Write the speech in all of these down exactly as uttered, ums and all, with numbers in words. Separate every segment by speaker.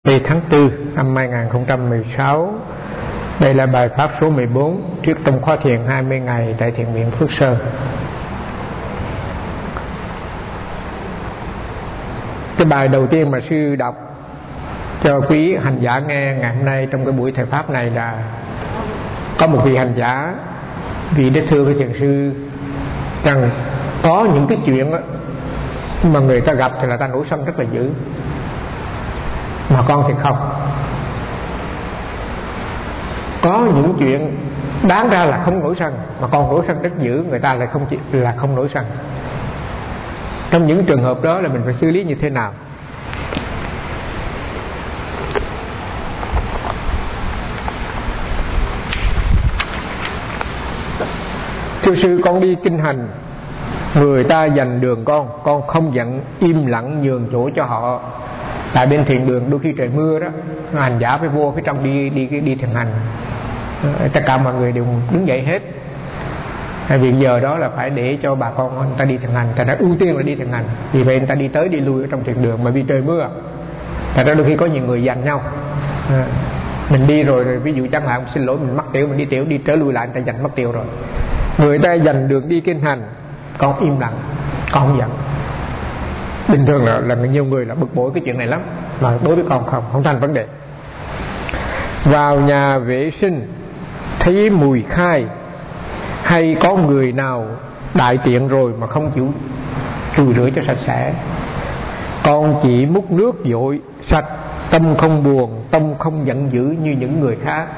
Speaker 1: Tháng tư năm hai nghìn không trăm mười sáu. Đây là bài pháp số mười bốn trước trong khóa thiền hai mươi ngày tại thiền viện Phước Sơn. Cái bài đầu tiên mà sư đọc cho quý hành giả nghe ngày hôm nay trong cái buổi thầy pháp này là có một vị hành giả, vị đã thưa với thiền sư rằng có những cái chuyện đó, mà người ta gặp thì là ta nổi sân rất là dữ, mà con thì không. Có những chuyện đáng ra là không nổi sân, mà con nổi sân rất dữ, người ta lại không là không nổi sân. Trong những trường hợp đó là mình phải xử lý như thế nào? Thưa sư, con đi kinh hành, người ta giành đường con, con không giận, im lặng nhường chỗ cho họ. Tại bên thiền đường đôi khi trời mưa đó, hành giả phải vô phía trong đi đi đi thiền hành, tất cả mọi người đều đứng dậy hết. Vì giờ đó là phải để cho bà con người ta đi thiền hành, ta đã ưu tiên là đi thiền hành. Vì vậy người ta đi tới đi lui ở trong thiền đường, mà vì trời mưa, thật ra đôi khi có nhiều người giành nhau. À, mình đi rồi, rồi ví dụ chẳng hạn xin lỗi mình mất tiểu, mình đi tiểu đi trở lui lại, người ta giành mất tiểu rồi. Người ta giành đường đi kinh hành, con im lặng, con không giận. Bình thường là, là nhiều người là bực bội cái chuyện này lắm, mà đối với con không, không thành vấn đề. Vào nhà vệ sinh thấy mùi khai, hay có người nào đại tiện rồi mà không chịu chùi rửa cho sạch sẽ, con chỉ múc nước dội sạch, tâm không buồn, tâm không giận dữ như những người khác.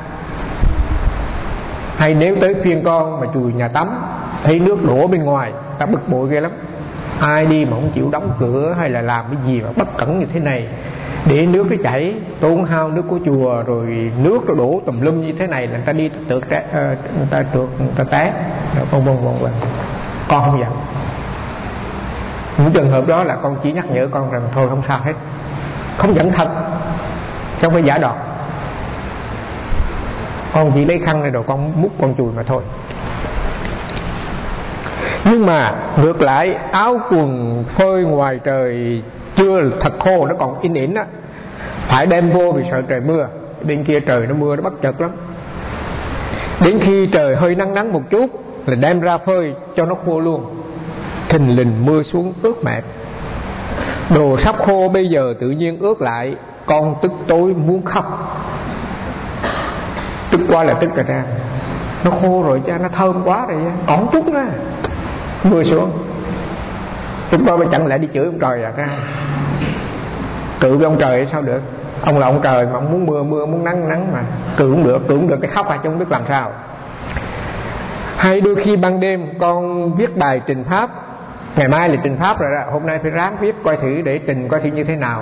Speaker 1: Hay nếu tới phiên con mà chùi nhà tắm, thấy nước đổ bên ngoài, ta bực bội ghê lắm. Ai đi mà không chịu đóng cửa, hay là làm cái gì mà bất cẩn như thế này, để nước cái chảy, tốn hao nước của chùa, rồi nước nó đổ tùm lum như thế này, là người ta đi trượt, người ta trượt, người ta té, vân vân vân vân. Con không giận. Những trường hợp đó là con chỉ nhắc nhở con rằng thôi không sao hết, không giận thật, chứ không phải giả đòn. Con chỉ lấy khăn này rồi con múc con chùi mà thôi. Nhưng mà ngược lại, áo quần phơi ngoài trời chưa thật khô, nó còn in ỉn á, phải đem vô vì sợ trời mưa. Bên kia trời nó mưa, nó bất chợt lắm. Đến khi trời hơi nắng nắng một chút là đem ra phơi cho nó khô luôn. Thình lình mưa xuống ướt mẹp, đồ sắp khô bây giờ tự nhiên ướt lại, con tức tối muốn khóc. Tức quá là tức rồi ra, nó khô rồi cha, nó thơm quá rồi, còn chút nữa mưa xuống. Lúc đó mới chẳng lẽ đi chửi ông trời à ra, cự với ông trời sao được. Ông là ông trời mà ông muốn mưa mưa, muốn nắng nắng, mà cự cũng được, cự cũng được cái khóc à, chứ không biết làm sao. Hay đôi khi ban đêm con viết bài trình pháp, ngày mai là trình pháp rồi đó, hôm nay phải ráng viết coi thử để trình coi thử như thế nào.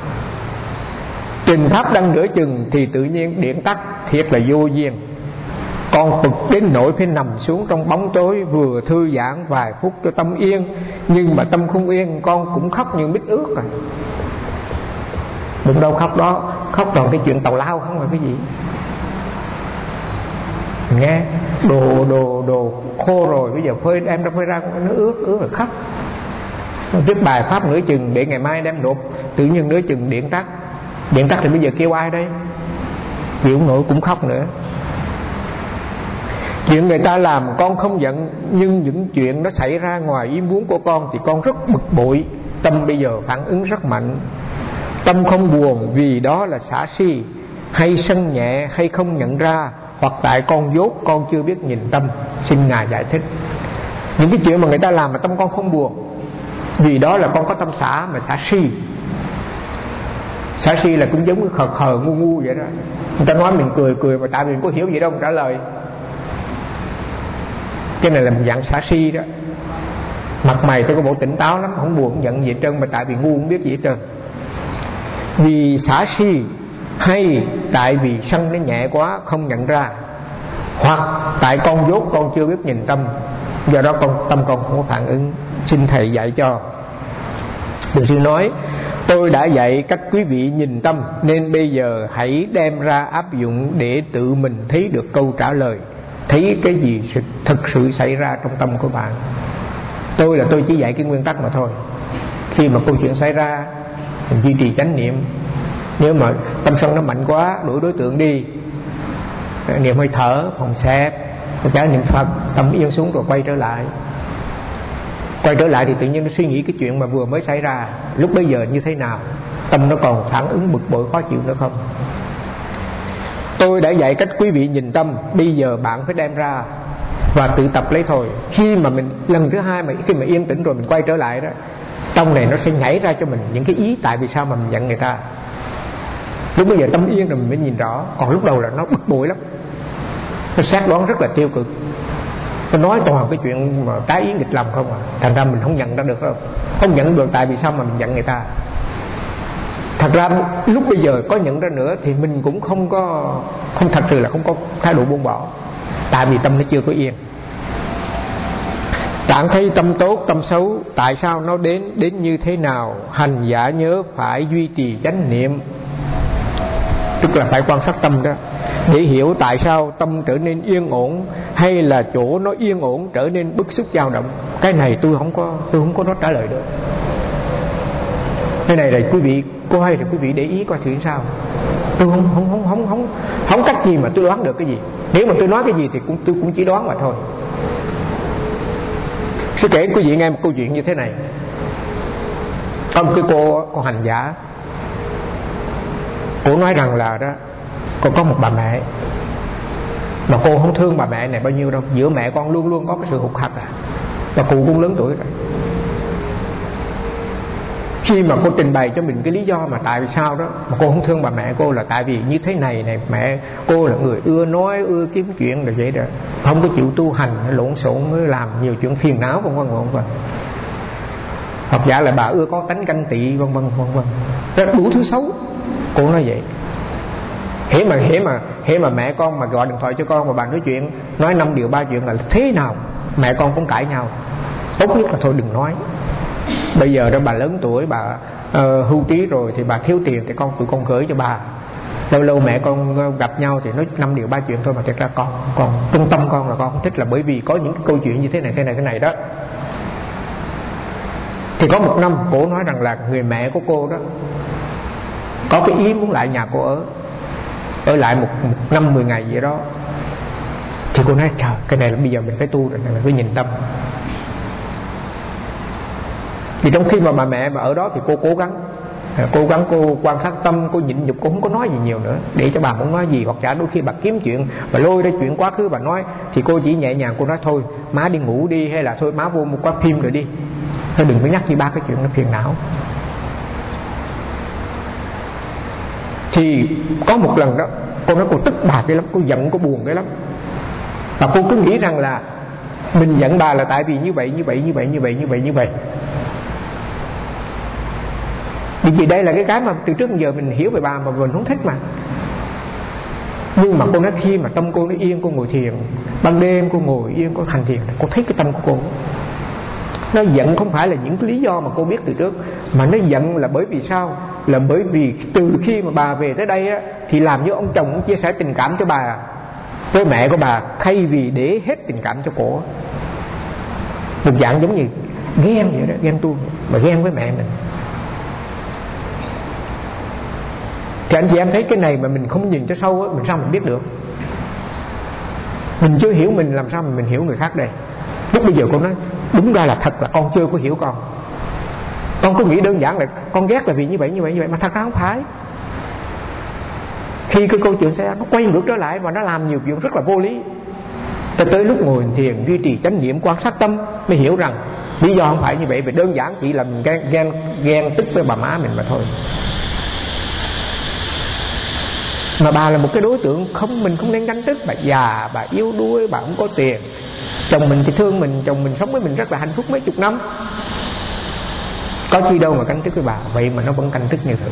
Speaker 1: Trình pháp đang nửa chừng thì tự nhiên điện tắt, thiệt là vô duyên. Con bực đến nỗi phải nằm xuống trong bóng tối, vừa thư giãn vài phút cho tâm yên. Nhưng mà tâm không yên, con cũng khóc như mít ướt rồi. Đừng đâu khóc đó, khóc toàn cái chuyện tào lao không là cái gì. Nghe đồ đồ đồ khô rồi, bây giờ phơi đem ra phơi ra nó ướt ướt rồi khóc. Viết bài pháp nửa chừng để ngày mai đem nộp, tự nhiên nửa chừng điện tắt. Điện tắt thì bây giờ kêu ai đây? Chịu nổi cũng khóc nữa. Chuyện người ta làm con không giận, nhưng những chuyện nó xảy ra ngoài ý muốn của con thì con rất bực bội. Tâm bây giờ phản ứng rất mạnh. Tâm không buồn vì đó là xả si, hay sân nhẹ, hay không nhận ra, hoặc tại con dốt con chưa biết nhìn tâm. Xin Ngài giải thích. Những cái chuyện mà người ta làm mà tâm con không buồn, vì đó là con có tâm xả, mà xả si. Xả si là cũng giống cái khờ khờ ngu ngu vậy đó. Người ta nói mình cười cười mà tại vì mình có hiểu gì đâu mình trả lời. Cái này là một dạng xả si đó. Mặt mày tôi có bộ tỉnh táo lắm, không buồn không giận gì hết trơn, mà tại vì ngu không biết gì hết trơn. Vì xả si, hay tại vì sân nó nhẹ quá không nhận ra, hoặc tại con dốt con chưa biết nhìn tâm, do đó con tâm con không có phản ứng. Xin thầy dạy cho. Đức sư nói: tôi đã dạy các quý vị nhìn tâm, nên bây giờ hãy đem ra áp dụng để tự mình thấy được câu trả lời, thấy cái gì thực sự xảy ra trong tâm của bạn. Tôi là tôi chỉ dạy cái nguyên tắc mà thôi. Khi mà câu chuyện xảy ra, mình duy trì chánh niệm, Nếu mà tâm sân nó mạnh quá, đuổi đối tượng đi, niệm hơi thở, phòng xẹp, cái niệm Phật, tâm yên xuống rồi quay trở lại. Quay trở lại thì tự nhiên nó suy nghĩ cái chuyện mà vừa mới xảy ra, lúc bấy giờ như thế nào, tâm nó còn phản ứng bực bội khó chịu nữa không. Tôi đã dạy cách quý vị nhìn tâm, bây giờ bạn phải đem ra và tự tập lấy thôi. Khi mà mình lần thứ hai mà khi mà yên tĩnh rồi mình quay trở lại đó, trong này nó sẽ nhảy ra cho mình những cái ý tại vì sao mà mình giận người ta. Lúc bây giờ tâm yên rồi mình mới nhìn rõ. Còn lúc đầu là nó bực bội lắm, nó xác đoán rất là tiêu cực, nó nói toàn cái chuyện mà trái ý nghịch lòng không à. Thành ra mình không nhận ra được đâu. Không nhận được tại vì sao mà mình giận người ta. Thật ra lúc bây giờ có nhận ra nữa thì mình cũng không có, không thật sự là không có thái độ buông bỏ, tại vì tâm nó chưa có yên. Bạn thấy tâm tốt, tâm xấu, tại sao nó đến, đến như thế nào? Hành giả nhớ phải duy trì chánh niệm, tức là phải quan sát tâm đó, để hiểu tại sao tâm trở nên yên ổn, hay là chỗ nó yên ổn trở nên bức xúc dao động. Cái này tôi không có, tôi không có nói trả lời được. Cái này là quý vị coi, thì quý vị để ý coi thử sao. Tôi không không không không không không cách gì mà tôi đoán được cái gì. Nếu mà tôi nói cái gì thì cũng tôi cũng chỉ đoán mà thôi. Sư kể quý vị nghe một câu chuyện như thế này. Có một cái cô, cô hành giả, cô nói rằng là đó, cô có một bà mẹ mà cô không thương bà mẹ này bao nhiêu đâu. Giữa mẹ con luôn luôn có cái sự hụt hặc à. Và cô cũng lớn tuổi rồi. Khi mà cô trình bày cho mình cái lý do mà tại vì sao đó mà cô không thương bà mẹ cô là tại vì như thế này này, mẹ cô là người ưa nói, ưa kiếm chuyện rồi vậy đó, không có chịu tu hành, lộn xộn, làm nhiều chuyện phiền não vân vân vân vân. Hoặc giả là bà ưa có tánh ganh tị vân vân vân vân, rất đủ thứ xấu. Cô nói vậy. Hễ mà hễ mà hễ mà mẹ con mà gọi điện thoại cho con mà bà nói chuyện, nói năm điều ba chuyện là thế nào mẹ con cũng cãi nhau. Tốt nhất là thôi đừng nói. Bây giờ đó bà lớn tuổi, bà uh, hưu trí rồi thì bà thiếu tiền thì con tụi con gửi cho bà. Lâu lâu mẹ con gặp nhau thì nói năm điều ba chuyện thôi, mà thật ra con còn trung tâm con là con không thích, là bởi vì có những cái câu chuyện như thế này thế này thế này đó. Thì có một năm cô nói rằng là người mẹ của cô đó có cái ý muốn lại nhà cô ở, ở lại một, một năm mười ngày vậy đó. Thì cô nói trời, cái này là bây giờ mình phải tu rồi, mình phải nhìn tâm. Thì trong khi mà bà mẹ mà ở đó thì cô cố gắng Cố gắng cô quan sát tâm, cô nhịn nhục, cô không có nói gì nhiều nữa, để cho bà muốn nói gì. Hoặc giả đôi khi bà kiếm chuyện, bà lôi ra chuyện quá khứ bà nói, thì cô chỉ nhẹ nhàng cô nói thôi má đi ngủ đi, hay là thôi má vô một coi phim rồi đi, thôi đừng có nhắc gì ba cái chuyện nó phiền não. Thì có một lần đó cô nói cô tức bà cái lắm, cô giận, cô buồn cái lắm. Và cô cứ nghĩ rằng là mình giận bà là tại vì như vậy như vậy như vậy như vậy như vậy như vậy. Vì đây là cái cái mà từ trước đến giờ mình hiểu về bà mà mình không thích mà. Nhưng mà cô nói khi mà tâm cô nó yên, cô ngồi thiền, ban đêm cô ngồi yên, cô hành thiền, cô thấy cái tâm của cô nó giận không phải là những cái lý do mà cô biết từ trước, mà nó giận là bởi vì sao? Là bởi vì từ khi mà bà về tới đây á, thì làm như ông chồng cũng chia sẻ tình cảm cho bà với mẹ của bà, thay vì để hết tình cảm cho cổ. Một dạng giống như ghen vậy đó, ghen tuông, mà ghen với mẹ mình. Thì anh chị em thấy cái này mà mình không nhìn cho sâu á, mình sao mình biết được? Mình chưa hiểu mình, làm sao mà mình hiểu người khác đây? Lúc bây giờ cô nói đúng ra là thật là con chưa có hiểu con. Con cứ nghĩ đơn giản là con ghét là vì như vậy như vậy như vậy, mà thật ra không phải. Khi cái câu chuyện xảy ra, nó quay ngược trở lại và nó làm nhiều chuyện rất là vô lý. Cho tới lúc ngồi thiền duy trì chánh niệm quan sát tâm mới hiểu rằng lý do không phải như vậy, vì đơn giản chỉ là mình ghen, ghen, ghen tức với bà má mình mà thôi. Mà bà là một cái đối tượng không, mình không nên ganh tức. Bà già, bà yếu đuối, bà không có tiền. Chồng mình thì thương mình, chồng mình sống với mình rất là hạnh phúc mấy chục năm, có chi đâu mà ganh tức với bà. Vậy mà nó vẫn ganh tức như thường.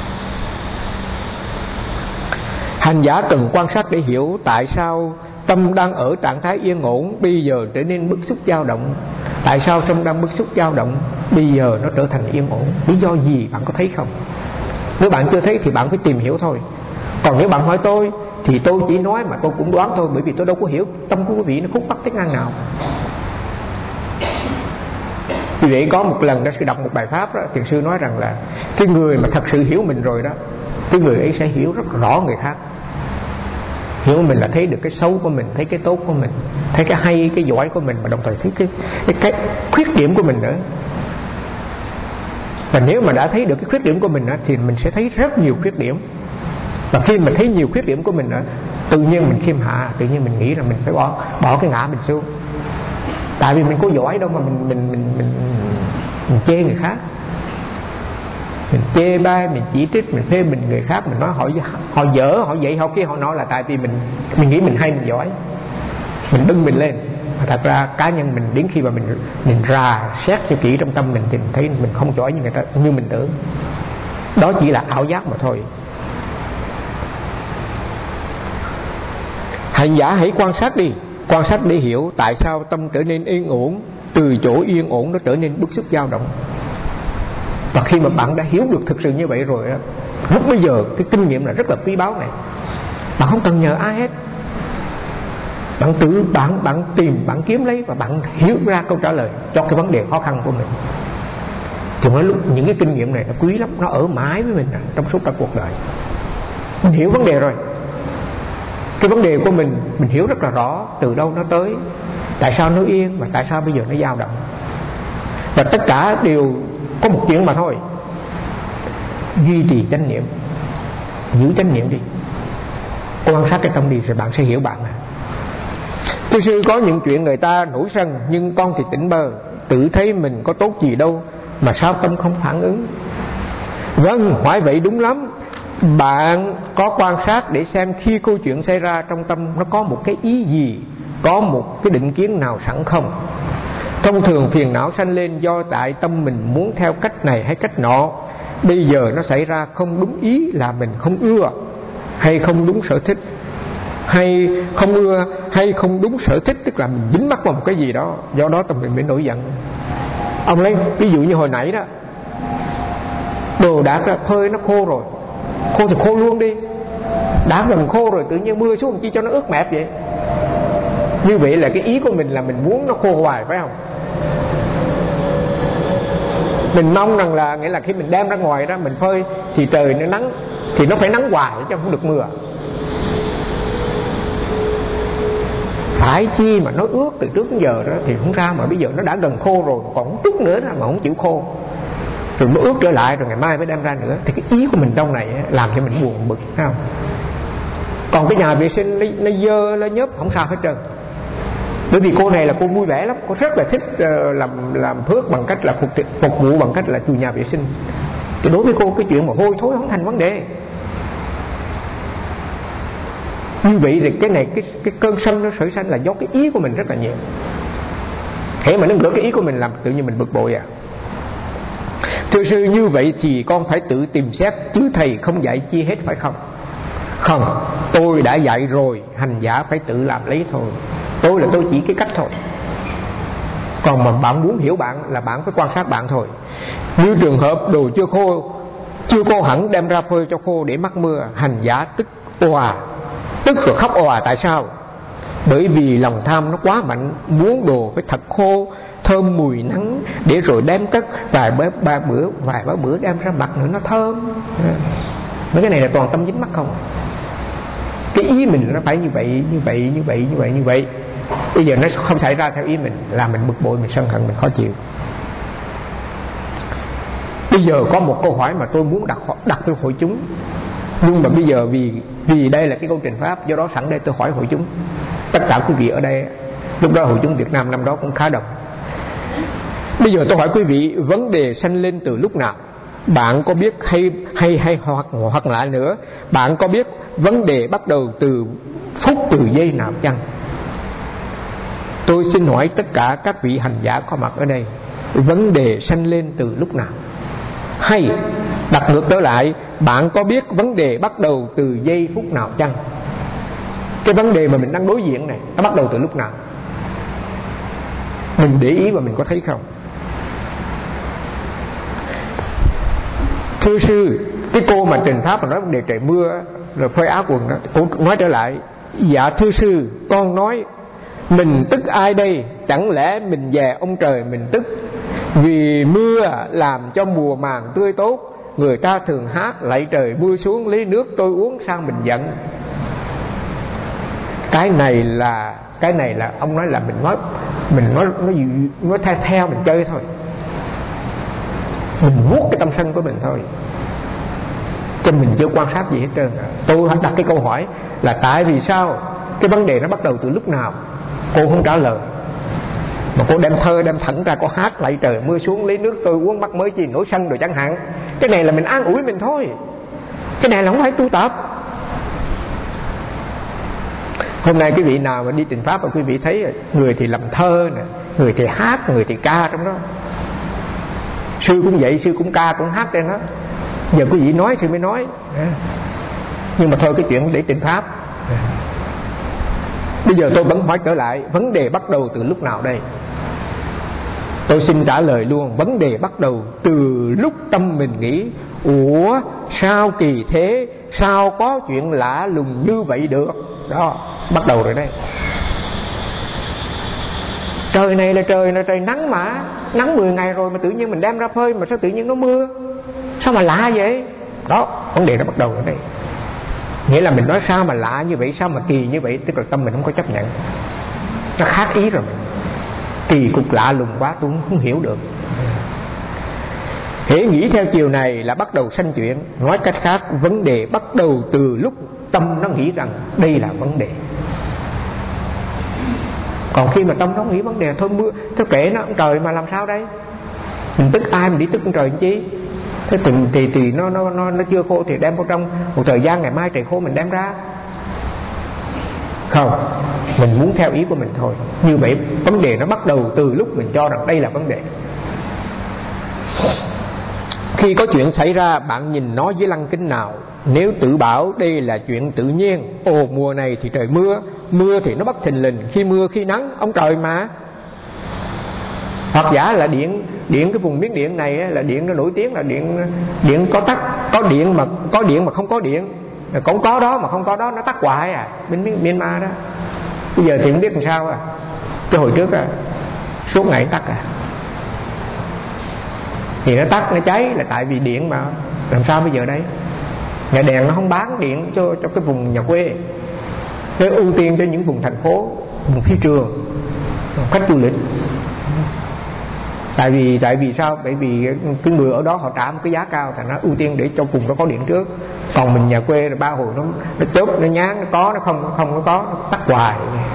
Speaker 1: Hành giả cần quan sát để hiểu tại sao tâm đang ở trạng thái yên ổn bây giờ trở nên bức xúc dao động. Tại sao tâm đang bức xúc dao động bây giờ nó trở thành yên ổn? Lý do gì bạn có thấy không? Nếu bạn chưa thấy thì bạn phải tìm hiểu thôi. Còn nếu bạn hỏi tôi thì tôi chỉ nói mà tôi cũng đoán thôi, bởi vì tôi đâu có hiểu tâm của quý vị nó khúc mắc tới ngang nào. Vì vậy có một lần đó sư đọc một bài pháp đó, thiền sư nói rằng là cái người mà thật sự hiểu mình rồi đó, cái người ấy sẽ hiểu rất rõ người khác. Hiểu mình là thấy được cái xấu của mình, thấy cái tốt của mình, thấy cái hay, cái giỏi của mình, mà đồng thời thấy cái, cái, cái khuyết điểm của mình nữa. Và nếu mà đã thấy được cái khuyết điểm của mình đó, thì mình sẽ thấy rất nhiều khuyết điểm. Và khi mình thấy nhiều khuyết điểm của mình đó, tự nhiên mình khiêm hạ, tự nhiên mình nghĩ là mình phải bỏ bỏ cái ngã mình xuống. Tại vì mình có giỏi đâu mà mình mình mình mình, mình chê người khác, mình chê bai, mình chỉ trích, mình phê bình người khác, mình nói họ họ dở, họ vậy, họ kia, họ nói là tại vì mình mình nghĩ mình hay, mình giỏi, mình bưng mình lên. Mà thật ra cá nhân mình đến khi mà mình mình rà xét cho kỹ trong tâm mình thì mình thấy mình không giỏi như người ta, như mình tưởng. Đó chỉ là ảo giác mà thôi. Hành giả hãy quan sát đi, quan sát để hiểu tại sao tâm trở nên yên ổn, từ chỗ yên ổn nó trở nên bức xúc dao động. Và khi mà bạn đã hiểu được thực sự như vậy rồi, lúc bây giờ cái kinh nghiệm là rất là quý báu này. Bạn không cần nhờ ai hết, bạn tự bạn bạn tìm, bạn kiếm lấy và bạn hiểu ra câu trả lời cho cái vấn đề khó khăn của mình. Thì nói lúc những cái kinh nghiệm này nó quý lắm, nó ở mãi với mình trong suốt cả cuộc đời. Mình hiểu vấn đề rồi, cái vấn đề của mình mình hiểu rất là rõ, từ đâu nó tới, tại sao nó yên và tại sao bây giờ nó dao động. Và tất cả đều có một chuyện mà thôi: duy trì chánh niệm, giữ chánh niệm đi, quan sát cái tâm đi, rồi bạn sẽ hiểu bạn à. Thưa sư, có những chuyện người ta nổi sân, nhưng con thì tỉnh bơ, tự thấy mình có tốt gì đâu mà sao tâm không phản ứng. Vâng, hỏi vậy đúng lắm. Bạn có quan sát để xem khi câu chuyện xảy ra trong tâm nó có một cái ý gì, có một cái định kiến nào sẵn không? Thông thường phiền não sanh lên do tại tâm mình muốn theo cách này hay cách nọ. Bây giờ nó xảy ra không đúng ý là mình không ưa, hay không đúng sở thích, hay không ưa hay không đúng sở thích, tức là mình dính mắc vào một cái gì đó, do đó tâm mình mới nổi giận. Ông lấy ví dụ như hồi nãy đó, đồ đạc ra phơi nó khô rồi, khô thì khô luôn đi, đã gần khô rồi tự nhiên mưa xuống chi cho nó ướt mẹp vậy. Như vậy là cái ý của mình là mình muốn nó khô hoài, phải không? Mình mong rằng là nghĩa là khi mình đem ra ngoài đó mình phơi thì trời nó nắng, thì nó phải nắng hoài chứ không được mưa. Phải chi mà nó ướt từ trước đến giờ đó thì không sao, mà bây giờ nó đã gần khô rồi, còn một chút nữa mà không chịu khô, rồi nó ướt trở lại, rồi ngày mai mới đem ra nữa. Thì cái ý của mình trong này làm cho mình buồn bực, thấy không? Còn cái nhà vệ sinh nó, nó dơ, nó nhớp không sao hết trơn. Bởi vì cô này là cô vui vẻ lắm, cô rất là thích uh, làm làm phước bằng cách là phục, phục vụ bằng cách là chùi nhà vệ sinh. Thì đối với cô cái chuyện mà hôi thối không thành vấn đề. Như vậy thì cái này cái, cái cơn sân nó khởi sanh là do cái ý của mình rất là nhiều. Thế mà nó ngỡ cái ý của mình làm tự nhiên mình bực bội à. Thưa sư, như vậy thì con phải tự tìm xét, chứ thầy không dạy chi hết phải không? Không, tôi đã dạy rồi, hành giả phải tự làm lấy thôi. Tôi là tôi chỉ cái cách thôi. Còn mà bạn muốn hiểu bạn là bạn phải quan sát bạn thôi. Như trường hợp đồ chưa khô, chưa khô hẳn đem ra phơi cho khô để mắc mưa, hành giả tức òa, tức rồi khóc òa. Tại sao? Bởi vì lòng tham nó quá mạnh, muốn đồ phải thật khô, thơm mùi nắng, để rồi đem cất vài ba, ba bữa vài ba bữa đem ra mặt nữa nó thơm. Mấy cái này là toàn tâm dính mắc không. Cái ý mình nó phải như vậy, như vậy, như vậy, như vậy, như vậy. Bây giờ nó không xảy ra theo ý mình, làm mình bực bội, mình sân hận, mình khó chịu. Bây giờ có một câu hỏi mà tôi muốn đặt đặt cho hội chúng, nhưng mà bây giờ vì vì đây là cái công trình pháp, do đó sẵn đây tôi hỏi hội chúng, tất cả quý vị ở đây. Lúc đó hội chúng Việt Nam năm đó cũng khá đông. Bây giờ tôi hỏi quý vị, vấn đề sanh lên từ lúc nào? Bạn có biết hay hay hay hoặc hoặc lại nữa, bạn có biết vấn đề bắt đầu từ phút từ giây nào chăng? Tôi xin hỏi tất cả các vị hành giả có mặt ở đây, vấn đề sanh lên từ lúc nào? Hay đặt ngược trở lại, bạn có biết vấn đề bắt đầu từ giây phút nào chăng? Cái vấn đề mà mình đang đối diện này, nó bắt đầu từ lúc nào? Mình để ý và mình có thấy không? Thưa sư, cái cô mà trình pháp mà nói vấn đề trời mưa rồi phơi áo quần đó, cô nói trở lại: dạ thưa sư, con nói mình tức ai đây? Chẳng lẽ mình về ông trời mình tức vì mưa làm cho mùa màng tươi tốt, người ta thường hát lạy trời mưa xuống lấy nước tôi uống sao mình giận. Cái này là cái này là ông nói là mình nói mình nói nói nói theo theo mình chơi thôi, mình vuốt cái tâm sân của mình thôi, cho mình chưa quan sát gì hết trơn. Tôi đặt cái câu hỏi là tại vì sao, cái vấn đề nó bắt đầu từ lúc nào, cô không trả lời, mà cô đem thơ đem thẳng ra, cô hát lạy trời mưa xuống lấy nước tôi uống mắc mới chi nổi sân rồi chẳng hạn. Cái này là mình an ủi mình thôi, cái này là không phải tu tập. Hôm nay quý vị nào mà đi trình pháp mà quý vị thấy người thì làm thơ nè, người thì hát, người thì ca trong đó. Sư cũng vậy, sư cũng ca cũng hát trên đó. Giờ quý vị nói sư mới nói, nhưng mà thôi cái chuyện để trình pháp. Bây giờ tôi vẫn hỏi trở lại, vấn đề bắt đầu từ lúc nào đây? Tôi xin trả lời luôn, vấn đề bắt đầu từ lúc tâm mình nghĩ ủa sao kỳ thế, sao có chuyện lạ lùng như vậy được. Đó, bắt đầu rồi đây. Trời này là trời là trời nắng mà, nắng mười ngày rồi mà tự nhiên mình đem ra phơi mà sao tự nhiên nó mưa, sao mà lạ vậy? Đó, vấn đề nó bắt đầu ở đây. Nghĩa là mình nói sao mà lạ như vậy, sao mà kỳ như vậy, tức là tâm mình không có chấp nhận, nó khác ý rồi. Kỳ cục lạ lùng quá tôi không hiểu được. Hễ nghĩ theo chiều này là bắt đầu sanh chuyện. Nói cách khác, vấn đề bắt đầu từ lúc tâm nó nghĩ rằng đây là vấn đề. Còn khi mà tâm nó nghĩ vấn đề thôi mưa, thôi kệ nó, trời mà làm sao đây? Mình tức ai mình đi tức con trời làm chi? Thế thì, thì, thì nó, nó, nó, nó chưa khô thì đem vào trong một thời gian, ngày mai trời khô mình đem ra. Không, mình muốn theo ý của mình thôi. Như vậy vấn đề nó bắt đầu từ lúc mình cho rằng đây là vấn đề. Khi có chuyện xảy ra, bạn nhìn nó với lăng kính nào? Nếu tự bảo đây là chuyện tự nhiên, ồ mùa này thì trời mưa, mưa thì nó bất thình lình, khi mưa khi nắng, ông trời mà. Hoặc giả là điện điện cái vùng miếng điện này là điện nó nổi tiếng là điện điện có tắt, có điện mà có điện mà không có điện, cũng có đó mà không có đó, nó tắt hoài à, bên Myanmar đó. Bây giờ thì không biết làm sao à. Cái hồi trước à, suốt ngày tắt à. Thì nó tắt nó cháy là tại vì điện mà, làm sao bây giờ đây? Nhà đèn nó không bán điện cho cho cái vùng nhà quê, nó ưu tiên cho những vùng thành phố, vùng phi trường, khách du lịch. Tại vì tại vì sao? Bởi vì cái người ở đó họ trả một cái giá cao, thành nó ưu tiên để cho vùng đó có điện trước. Còn mình nhà quê là ba hồi nó nó chốt nó nhán, nó có nó không nó không nó có, nó tắt hoài.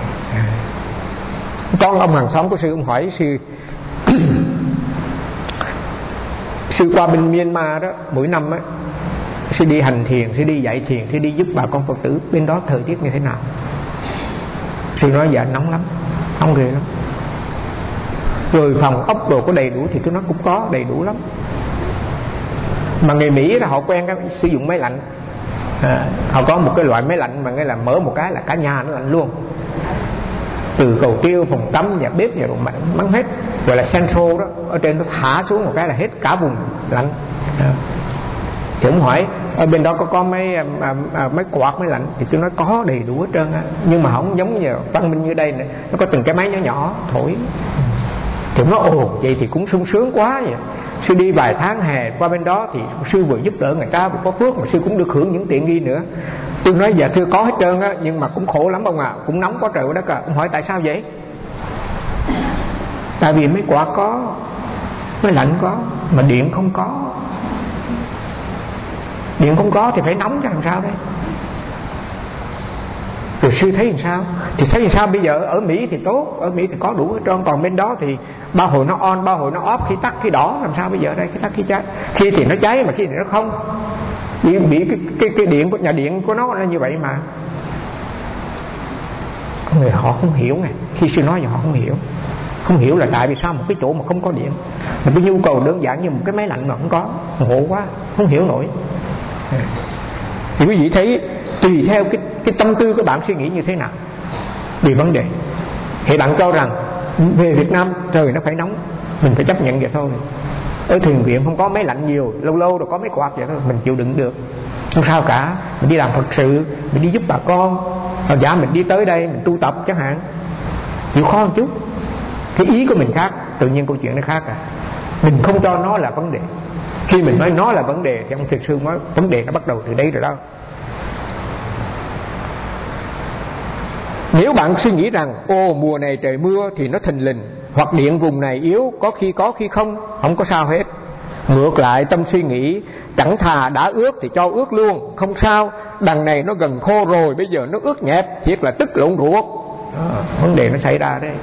Speaker 1: Có ông hàng xóm của sư, ông hỏi sư sư qua bên Myanmar đó, mỗi năm á sư đi hành thiền, sư đi dạy thiền, sư đi giúp bà con Phật tử bên đó thời tiết như thế nào. Sư nói dạ nóng lắm, nóng ghê lắm. Rồi phòng ốc đồ có đầy đủ thì tôi nói cũng có đầy đủ lắm. Mà người Mỹ là họ quen cái sử dụng máy lạnh, à, họ có một cái loại máy lạnh mà nghe là mở một cái là cả nhà nó lạnh luôn, từ cầu tiêu, phòng tắm, nhà bếp, nhà đồ mặn bắn hết, gọi là central đó, ở trên nó thả xuống một cái là hết cả vùng lạnh. À. Thì ông hỏi ở bên đó có có mấy à, à, mấy quạt máy lạnh thì tôi nói có đầy đủ hết trơn á, nhưng mà không giống như văn minh như đây này, nó có từng cái máy nhỏ nhỏ thổi. Thì nó ồ vậy thì cũng sung sướng quá vậy. Sư đi vài tháng hè qua bên đó thì sư vừa giúp đỡ người ta, vừa có phước mà sư cũng được hưởng những tiện nghi nữa. Tôi nói dạ thưa có hết trơn á, nhưng mà cũng khổ lắm ông à, cũng nóng quá trời quá đất à. Ông hỏi tại sao vậy? Tại vì mấy quạt có, máy lạnh có, mà điện không có. Điện không có thì phải nóng cho làm sao đây? Rồi sư thấy làm sao? Thì thấy làm sao bây giờ ở Mỹ thì tốt, ở Mỹ thì có đủ hết trơn, còn bên đó thì ba hồi nó on, ba hồi nó off, khi tắt khi đỏ, làm sao bây giờ đây? Khi tắt khi cháy, khi thì nó cháy mà khi thì nó không. Bị, bị cái, cái, cái điện của nhà điện của nó là như vậy mà. Người họ không hiểu này, khi sư nói thì họ không hiểu. Không hiểu là tại vì sao một cái chỗ mà không có điện, một cái nhu cầu đơn giản như một cái máy lạnh mà không có, ngộ quá, không hiểu nổi. Thì quý vị thấy tùy theo cái, cái tâm tư của bạn suy nghĩ như thế nào về vấn đề. Thì bạn cho rằng về Việt Nam trời nó phải nóng, mình phải chấp nhận vậy thôi. Ở thiền viện không có máy lạnh nhiều, lâu lâu rồi có mấy quạt vậy thôi, mình chịu đựng được, không sao cả. Mình đi làm Phật sự, mình đi giúp bà con, hoặc giả mình đi tới đây mình tu tập chẳng hạn, chịu khó một chút. Cái ý của mình khác, tự nhiên câu chuyện nó khác à. Mình không cho nó là vấn đề. Khi mình nói nó là vấn đề thì ông thiền sư nói vấn đề nó bắt đầu từ đây rồi đó. Nếu bạn suy nghĩ rằng ô mùa này trời mưa thì nó thình lình, hoặc điện vùng này yếu, có khi có khi không, không có sao hết. Ngược lại tâm suy nghĩ chẳng thà đã ướt thì cho ướt luôn, không sao, đằng này nó gần khô rồi, bây giờ nó ướt nhẹp, thiệt là tức lộn ruột. Đó, vấn đề nó xảy ra đấy.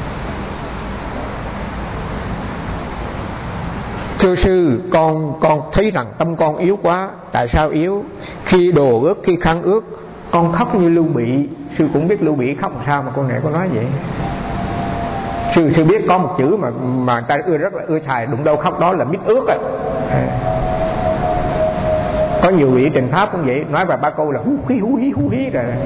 Speaker 1: Thưa sư, con con thấy rằng tâm con yếu quá. Tại sao yếu? Khi đồ ướt, khi khăn ướt, con khóc như Lưu Bị. Sư cũng biết Lưu Bị khóc làm sao mà con này có nói vậy. Sư sư biết có một chữ mà mà người ta ưa rất là ưa xài, đụng đâu khóc đó là biết ướt á. Có nhiều vị trình pháp cũng vậy, nói vài ba câu là hú hí hú hí hú hí rồi.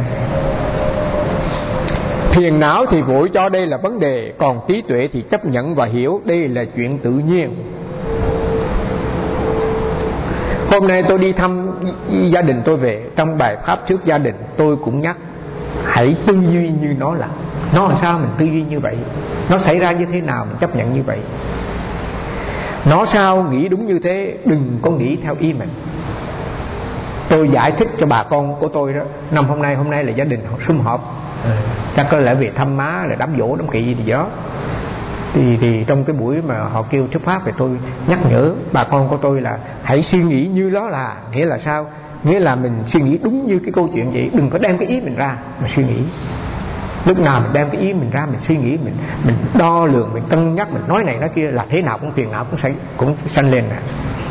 Speaker 1: Phiền não thì vội cho đây là vấn đề, còn trí tuệ thì chấp nhận và hiểu đây là chuyện tự nhiên. Hôm nay tôi đi thăm gia đình tôi về, trong bài pháp trước gia đình tôi cũng nhắc hãy tư duy như nó là. Nó làm sao mình tư duy như vậy? Nó xảy ra như thế nào mình chấp nhận như vậy? Nó sao nghĩ đúng như thế, đừng có nghĩ theo ý mình. Tôi giải thích cho bà con của tôi đó, năm hôm nay hôm nay là gia đình họ sum họp, chắc có lẽ về thăm má là đám dỗ đám kỵ gì đó. Thì, thì trong cái buổi mà họ kêu xuất phát thì tôi nhắc nhở bà con của tôi là hãy suy nghĩ như đó là. Nghĩa là sao? Nghĩa là mình suy nghĩ đúng như cái câu chuyện vậy, đừng có đem cái ý mình ra mà suy nghĩ. Lúc nào mình đem cái ý mình ra mình suy nghĩ, mình mình đo lường, mình cân nhắc, mình nói này nói kia là thế nào cũng phiền não cũng xảy cũng sanh lên nè.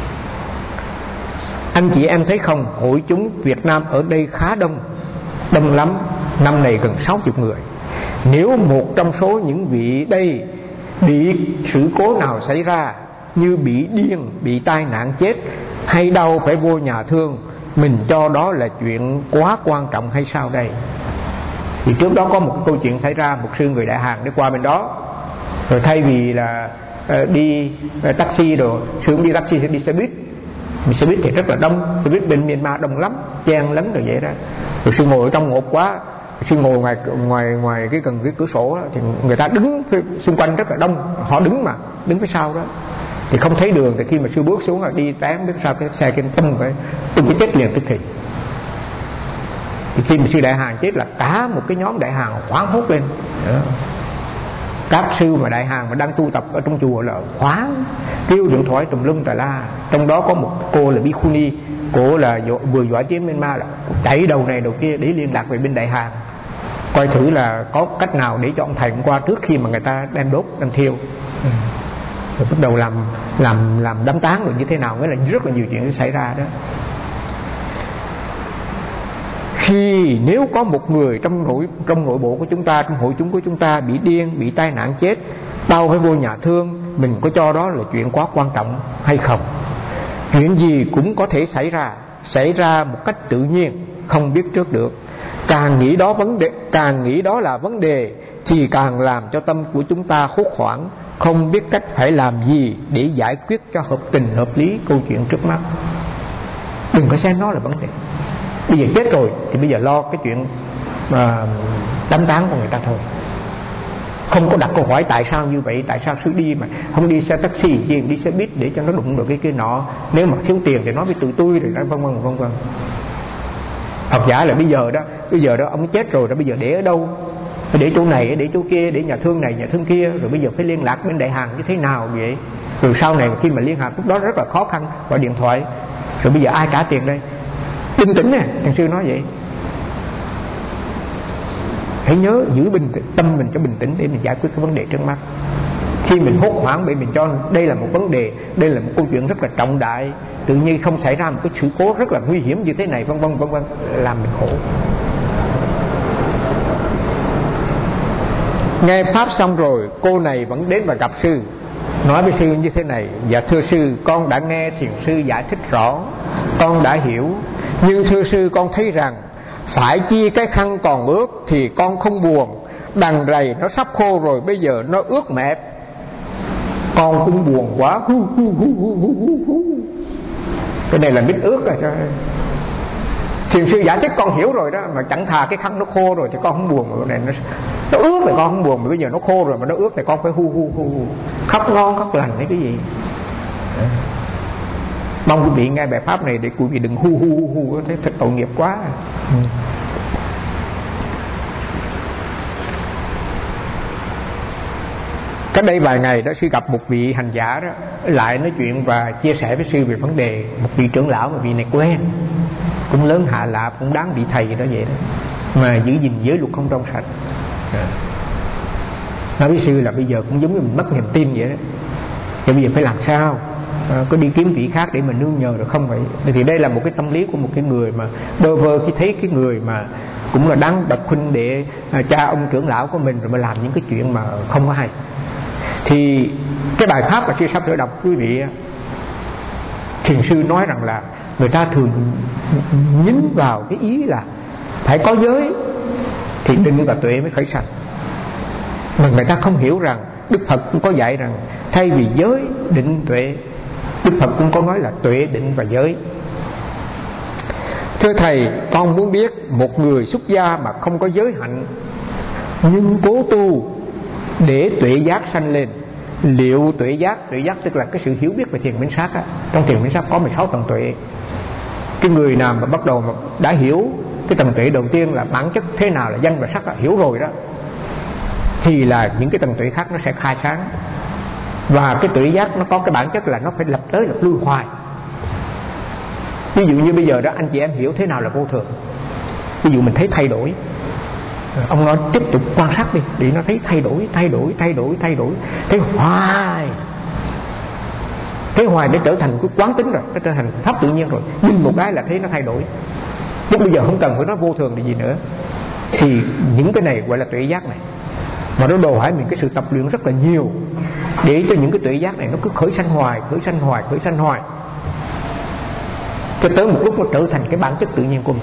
Speaker 1: Anh chị em thấy không, hội chúng Việt Nam ở đây khá đông, đông lắm, năm này gần sáu mươi người. Nếu một trong số những vị đây bị sự cố nào xảy ra, như bị điên, bị tai nạn chết, hay đau phải vô nhà thương, mình cho đó là chuyện quá quan trọng hay sao đây? Thì trước đó có một câu chuyện xảy ra, một sư người Đại Hàn đi qua bên đó, rồi thay vì là uh, đi uh, taxi rồi, sư đi taxi sẽ đi xe buýt. Xe buýt thì rất là đông, xe buýt bên Myanmar đông lắm, chen lấn rồi vậy đó. Rồi sư ngồi ở trong ngột quá, sư ngồi ngoài ngoài ngoài cái gần cái cửa sổ đó, thì người ta đứng phía, xung quanh rất là đông, họ đứng mà đứng phía sau đó thì không thấy đường. Thì khi mà sư bước xuống là đi tán biết sao cái xe kia tung cái tung cái chết liền tức thì. Thì khi mà sư Đại Hàn chết là cả một cái nhóm Đại Hàn hoảng hốt lên. Đó. Các sư mà Đại Hàn mà đang tu tập ở trong chùa là hoảng, kêu điện thoại tùm lum tà la. Trong đó có một cô là Bikuni, cô là vừa dọa chiến Myanmar là chạy đầu này đầu kia để liên lạc về bên Đại Hàn, coi thử là có cách nào để cho ông thầy hôm qua trước khi mà người ta đem đốt đem thiêu. Ừ. Rồi bắt đầu làm làm làm đám táng rồi như thế nào, nghĩa là rất là nhiều chuyện xảy ra đó. Khi nếu có một người trong nội trong nội bộ của chúng ta, trong hội chúng của chúng ta bị điên, bị tai nạn chết, đau phải vô nhà thương, mình có cho đó là chuyện quá quan trọng hay không? Chuyện gì cũng có thể xảy ra, xảy ra một cách tự nhiên, không biết trước được. Càng nghĩ đó vấn đề, càng nghĩ đó là vấn đề, thì càng làm cho tâm của chúng ta hốt hoảng, không biết cách phải làm gì để giải quyết cho hợp tình hợp lý câu chuyện trước mắt. Đừng có xem nó là vấn đề. Bây giờ chết rồi thì bây giờ lo cái chuyện mà đám táng của người ta thôi. Không có đặt câu hỏi tại sao như vậy, tại sao sư đi mà không đi xe taxi gì, đi xe buýt để cho nó đụng được cái kia nọ. Nếu mà thiếu tiền thì nói với tụi tôi rồi đó, vân vân vân vân. Phật giả là bây giờ đó, bây giờ đó ông chết rồi, rồi bây giờ để ở đâu? Để chỗ này, để chỗ kia, để nhà thương này, nhà thương kia, rồi bây giờ phải liên lạc bên Đại Hàn như thế nào vậy? Rồi sau này khi mà liên lạc lúc đó rất là khó khăn, gọi điện thoại. Rồi bây giờ ai trả tiền đây? Bình tĩnh nè, thằng sư nói vậy. Hãy nhớ giữ bình tĩnh, tâm mình cho bình tĩnh để mình giải quyết cái vấn đề trước mắt. Khi mình hốt hoảng bởi mình cho đây là một vấn đề, đây là một câu chuyện rất là trọng đại, tự nhiên không xảy ra một cái sự cố rất là nguy hiểm như thế này, vân vân vân vân, làm mình khổ. Nghe pháp xong rồi, cô này vẫn đến và gặp sư, nói với sư như thế này: dạ thưa sư, con đã nghe thiền sư giải thích rõ, con đã hiểu, nhưng thưa sư, con thấy rằng phải chi cái khăn còn ướt thì con không buồn, đằng rầy nó sắp khô rồi, bây giờ nó ướt mẹp, con cũng buồn quá. Cái này là biết ướt rồi. Thiền sư giải thích con hiểu rồi đó, mà chẳng thà cái khăn nó khô rồi thì con không buồn, mà này nó, nó ướt thì con không buồn, mà bây giờ nó khô rồi mà nó ướt thì con phải hu hu hu khóc ngon khóc lành hay cái gì. Mong quý vị nghe bài pháp này để quý vị đừng hu hu hu hu thấy thật tội nghiệp quá. ừ. Cách đây vài ngày đó, sư gặp một vị hành giả đó, lại nói chuyện và chia sẻ với sư về vấn đề một vị trưởng lão mà vị này quen, cũng lớn hạ lạ, cũng đáng bị thầy đó vậy đó, mà giữ gìn giới luật không trong sạch. à. Nói với sư là bây giờ cũng giống như mình mất niềm tin vậy đó, thì bây giờ phải làm sao, à, có đi kiếm vị khác để mà nương nhờ được không vậy? Thì đây là một cái tâm lý của một cái người mà bơ vơ khi thấy cái người mà cũng là đáng bậc huynh đệ, à, cha ông trưởng lão của mình, rồi mà làm những cái chuyện mà không có hay. Thì cái bài pháp mà sư sắp sửa đọc quý vị, thiền sư nói rằng là người ta thường nhấn vào cái ý là phải có giới thì định và tuệ mới khởi sanh, mà người ta không hiểu rằng Đức Phật cũng có dạy rằng thay vì giới định tuệ, Đức Phật cũng có nói là tuệ định và giới. Thưa thầy, con muốn biết một người xuất gia mà không có giới hạnh nhưng cố tu để tuệ giác sanh lên, liệu tuệ giác, tuệ giác tức là cái sự hiểu biết về thiền minh sát á. Trong thiền minh sát có mười sáu tầng tuệ. Cái người nào mà bắt đầu mà đã hiểu cái tầng tuệ đầu tiên là bản chất thế nào là danh và sắc á, hiểu rồi đó, thì là những cái tầng tuệ khác nó sẽ khai sáng. Và cái tuệ giác nó có cái bản chất là nó phải lập tới lập lui hoài. Ví dụ như bây giờ đó, anh chị em hiểu thế nào là vô thường. Ví dụ mình thấy thay đổi, ông nói tiếp tục quan sát đi, để nó thấy thay đổi, thay đổi, thay đổi, thay đổi, thấy hoài, thấy hoài để trở thành cái quán tính rồi, nó trở thành pháp tự nhiên rồi. Nhưng một cái là thấy nó thay đổi. Lúc bây giờ không cần phải nói vô thường là gì nữa. Thì những cái này gọi là tuệ giác này. Mà nó đòi hỏi mình cái sự tập luyện rất là nhiều để cho những cái tuệ giác này nó cứ khởi sanh hoài, khởi sanh hoài, khởi sanh hoài, cho tới một lúc nó trở thành cái bản chất tự nhiên của mình.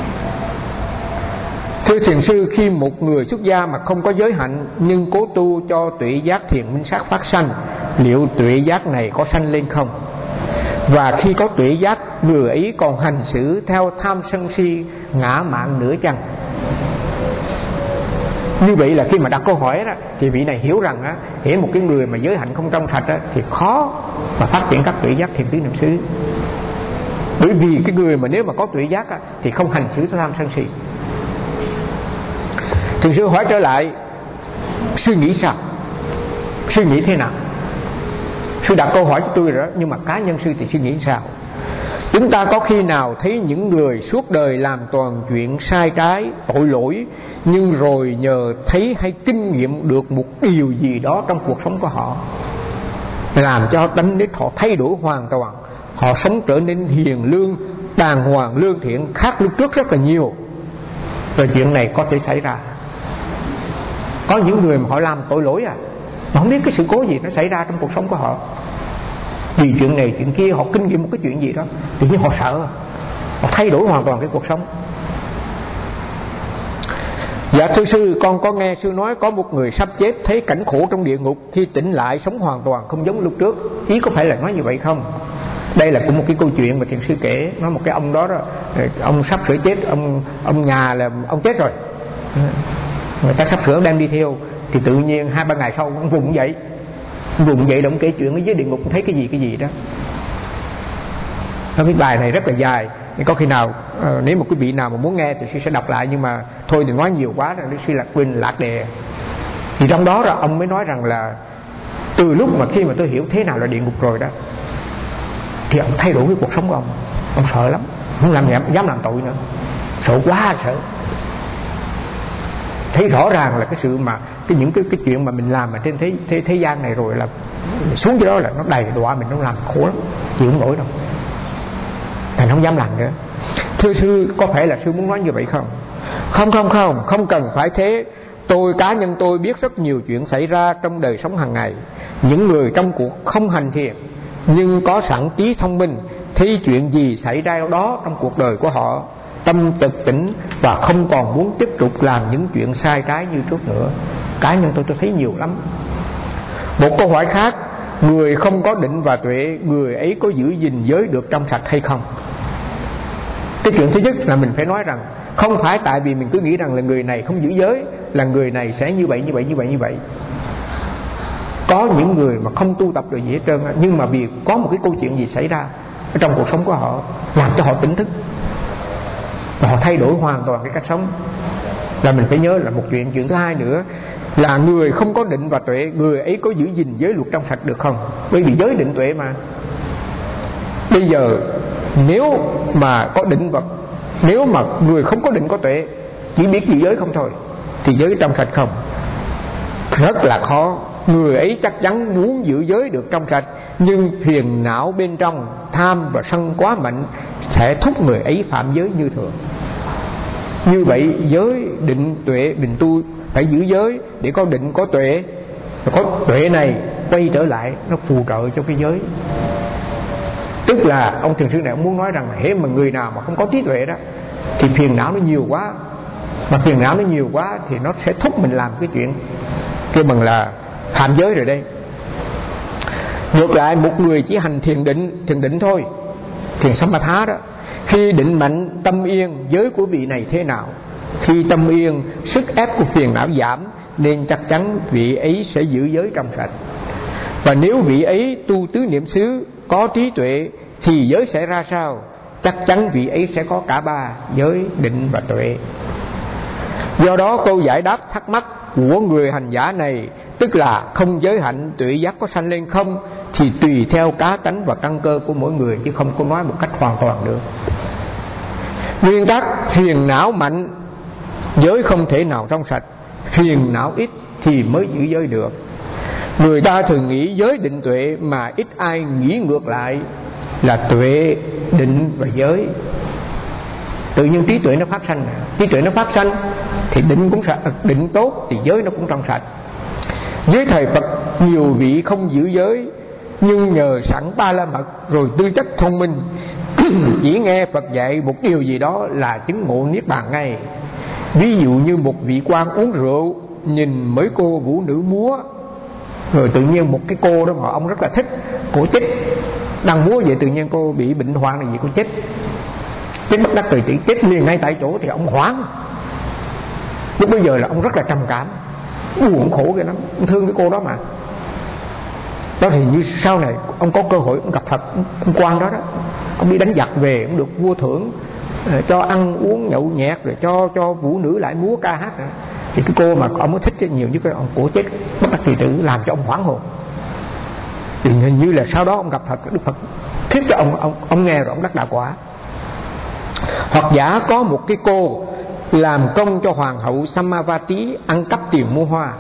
Speaker 1: Thưa thiền sư, khi một người xuất gia mà không có giới hạnh nhưng cố tu cho tuệ giác thiền minh sát phát sanh, liệu tuệ giác này có sanh lên không? Và khi có tuệ giác, người ấy còn hành xử theo tham sân si ngã mạn nữa chăng? Như vậy là khi mà đặt câu hỏi đó, thì vị này hiểu rằng á, hiểu một cái người mà giới hạnh không trong sạch á, thì khó mà phát triển các tuệ giác thiền tứ niệm xứ. Bởi vì cái người mà nếu mà có tuệ giác á, thì không hành xử theo tham sân si. Thì sư hỏi trở lại, sư nghĩ sao? Sư nghĩ thế nào? Sư đặt câu hỏi cho tôi rồi đó, nhưng mà cá nhân sư thì sư nghĩ sao? Chúng ta có khi nào thấy những người suốt đời làm toàn chuyện sai trái, tội lỗi, nhưng rồi nhờ thấy hay kinh nghiệm được một điều gì đó trong cuộc sống của họ, làm cho tánh nết họ thay đổi hoàn toàn, họ sống trở nên hiền lương, đàng hoàng, lương thiện, khác lúc trước rất là nhiều. Rồi chuyện này có thể xảy ra. Có những người mà họ làm tội lỗi à, mà không biết cái sự cố gì nó xảy ra trong cuộc sống của họ, vì chuyện này chuyện kia, họ kinh nghiệm một cái chuyện gì đó, tự nhiên họ sợ, họ thay đổi hoàn toàn cái cuộc sống. Dạ thưa sư, con có nghe sư nói có một người sắp chết thấy cảnh khổ trong địa ngục, khi tỉnh lại sống hoàn toàn không giống lúc trước. Ý có phải là nói như vậy không? Đây là cũng một cái câu chuyện mà thiền sư kể. Nói một cái ông đó, đó ông sắp sửa chết, ông ông nhà là ông chết rồi, người ta sắp sửa đem đi theo, thì tự nhiên hai ba ngày sau ông vùng dậy, vùng dậy động kể chuyện ở dưới địa ngục thấy cái gì cái gì đó. Cái bài này rất là dài, có khi nào uh, nếu mà quý vị nào mà muốn nghe thì sư sẽ đọc lại, nhưng mà thôi thì nói nhiều quá rồi sư lạc quên lạc đề. Thì trong đó là ông mới nói rằng là từ lúc mà khi mà tôi hiểu thế nào là địa ngục rồi đó, thì ông thay đổi cái cuộc sống của ông. Ông sợ lắm, không làm dám, dám làm tội nữa, sợ quá sợ. Thấy rõ ràng là cái sự mà cái những cái cái chuyện mà mình làm ở trên thế thế thế gian này rồi là xuống cái đó là nó đầy đọa mình, nó làm khổ lắm, chịu không nổi đâu, thành không dám làm nữa. Thưa sư, có phải là sư muốn nói như vậy không? Không không không, không cần phải thế. Tôi cá nhân tôi biết rất nhiều chuyện xảy ra trong đời sống hàng ngày. Những người trong cuộc không hành thiền nhưng có sẵn trí thông minh, thấy chuyện gì xảy ra đó trong cuộc đời của họ, tâm trực tỉnh và không còn muốn tiếp tục làm những chuyện sai trái như trước nữa. Cá nhân tôi tôi thấy nhiều lắm. Một câu hỏi khác, người không có định và tuệ, người ấy có giữ gìn giới được trong sạch hay không? Cái chuyện thứ nhất là mình phải nói rằng không phải tại vì mình cứ nghĩ rằng là người này không giữ giới là người này sẽ như vậy như vậy như vậy như vậy. Có những người mà không tu tập được gì hết trơn, nhưng mà vì có một cái câu chuyện gì xảy ra ở trong cuộc sống của họ, làm cho họ tỉnh thức và họ thay đổi hoàn toàn cái cách sống. Là mình phải nhớ là một chuyện. Chuyện thứ hai nữa là người không có định và tuệ, người ấy có giữ gìn giới luật trong sạch được không? Bởi vì giới định tuệ mà. Bây giờ nếu mà có định và nếu mà người không có định có tuệ, chỉ biết giữ giới không thôi, thì giới trong sạch không? Rất là khó. Người ấy chắc chắn muốn giữ giới được trong sạch, nhưng phiền não bên trong, tham và sân quá mạnh sẽ thúc người ấy phạm giới như thường. Như vậy giới định tuệ, mình tu phải giữ giới để có định có tuệ, có tuệ này quay trở lại nó phù trợ cho cái giới. Tức là ông thiền sư này ông muốn nói rằng hễ mà người nào mà không có trí tuệ đó thì phiền não nó nhiều quá, mà phiền não nó nhiều quá thì nó sẽ thúc mình làm cái chuyện kêu bằng là phạm giới rồi đây. Ngược lại, một người chỉ hành thiền định, thiền định thôi, thiền samatha đó, khi định mạnh tâm yên, giới của vị này thế nào? Khi tâm yên, sức ép của phiền não giảm, nên chắc chắn vị ấy sẽ giữ giới trong sạch. Và nếu vị ấy tu tứ niệm xứ, có trí tuệ, thì giới sẽ ra sao? Chắc chắn vị ấy sẽ có cả ba, giới, định và tuệ. Do đó câu giải đáp thắc mắc của người hành giả này, tức là không giới hạnh tuệ giác có sanh lên không, thì tùy theo cá tánh và căn cơ của mỗi người, chứ không có nói một cách hoàn toàn được. Nguyên tắc phiền não mạnh, giới không thể nào trong sạch. Phiền não ít thì mới giữ giới được. Người ta thường nghĩ giới định tuệ, mà ít ai nghĩ ngược lại là tuệ, định và giới. Tự nhiên trí tuệ nó phát sanh, trí tuệ nó phát sanh thì định cũng sạch, định tốt thì giới nó cũng trong sạch. Với thầy Phật nhiều vị không giữ giới, nhưng nhờ sẵn ba la mật rồi tư chất thông minh, chỉ nghe Phật dạy một điều gì đó là chứng ngộ niết bàn ngay. Ví dụ như một vị quan uống rượu, nhìn mấy cô vũ nữ múa, rồi tự nhiên một cái cô đó mà ông rất là thích, cô chết, đang múa vậy tự nhiên cô bị bệnh hoạn là gì, cô chết, chết bất đắc kỳ, chết liền ngay tại chỗ, thì ông hoảng. Lúc bây giờ là ông rất là trầm cảm, buồn khổ ghê lắm, ông thương cái cô đó mà. Đó thì như sau này ông có cơ hội ông gặp Phật, ông quan đó đó, ông đi đánh giặc về, ông được vua thưởng, cho ăn uống nhậu nhẹt, rồi cho cho vũ nữ lại múa ca hát nữa. Thì cái cô mà ông mới thích nhiều nhất, cái ông cổ chết bất đắc kỳ tử, làm cho ông hoảng hồn. Thì hình như là sau đó ông gặp Phật, Đức Phật thuyết cho ông, ông ông nghe rồi ông đắc đạo quả. Hoặc giả có một cái cô làm công cho hoàng hậu Samavati, ăn cắp tiền mua hoa.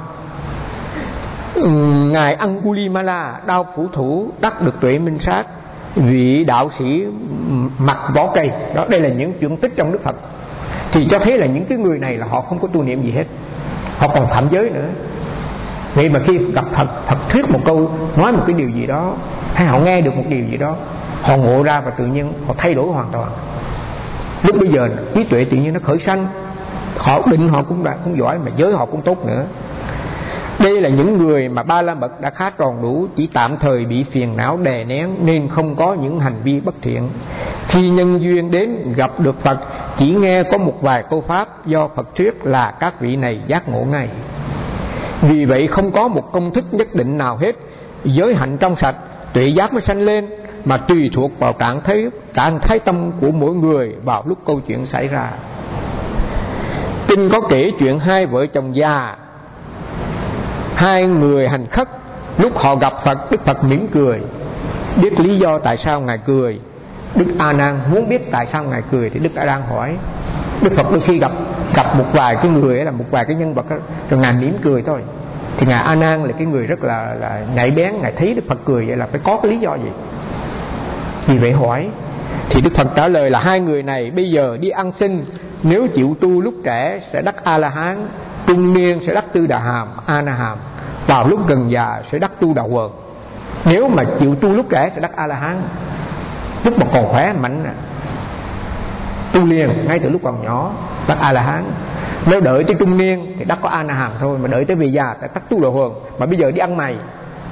Speaker 1: Ngài Angulimala, đao phủ thủ, đắc được tuệ minh sát, vị đạo sĩ mặc vỏ cây đó. Đây là những chuyện tích trong Đức Phật, thì cho thấy là những cái người này là họ không có tu niệm gì hết, họ còn phạm giới nữa. Vậy mà khi gặp Phật, Phật thuyết một câu, nói một cái điều gì đó, hay họ nghe được một điều gì đó, họ ngộ ra và tự nhiên họ thay đổi hoàn toàn. Lúc bây giờ trí tuệ tự nhiên nó khởi sanh, họ định họ cũng đã cũng giỏi, mà giới họ cũng tốt nữa. Đây là những người mà ba la mật đã khá tròn đủ, chỉ tạm thời bị phiền não đè nén nên không có những hành vi bất thiện. Khi nhân duyên đến gặp được Phật, chỉ nghe có một vài câu pháp do Phật thuyết là các vị này giác ngộ ngay. Vì vậy không có một công thức nhất định nào hết, giới hạnh trong sạch, tuệ giác mới sanh lên, mà tùy thuộc vào trạng thái, trạng thái tâm của mỗi người vào lúc câu chuyện xảy ra. Kinh có kể chuyện hai vợ chồng già, hai người hành khất, lúc họ gặp Phật, Đức Phật mỉm cười. Biết lý do tại sao Ngài cười, Đức A Nan muốn biết tại sao Ngài cười, thì Đức A Nan hỏi. Đức Phật đôi khi gặp gặp một vài cái người ấy, là một vài cái nhân vật đó, rồi Ngài mỉm cười thôi. Thì Ngài A Nan là cái người rất là, là nhạy bén, Ngài thấy Đức Phật cười vậy là phải có cái lý do gì. Vì vậy hỏi, thì Đức Phật trả lời là hai người này bây giờ đi ăn xin, nếu chịu tu lúc trẻ sẽ đắc A La Hán, trung niên sẽ đắc Tư Đà Hàm, A Na Hàm, vào lúc gần già sẽ đắc Tu Đà Quần. Nếu mà chịu tu lúc trẻ sẽ đắc A La Hán, lúc mà còn khỏe mạnh tu liền ngay từ lúc còn nhỏ đắc A La Hán. Nếu đợi tới trung niên thì đắc có A Na Hàm thôi, mà đợi tới về già thì đắc Tu Đà Quần. Mà bây giờ đi ăn mày,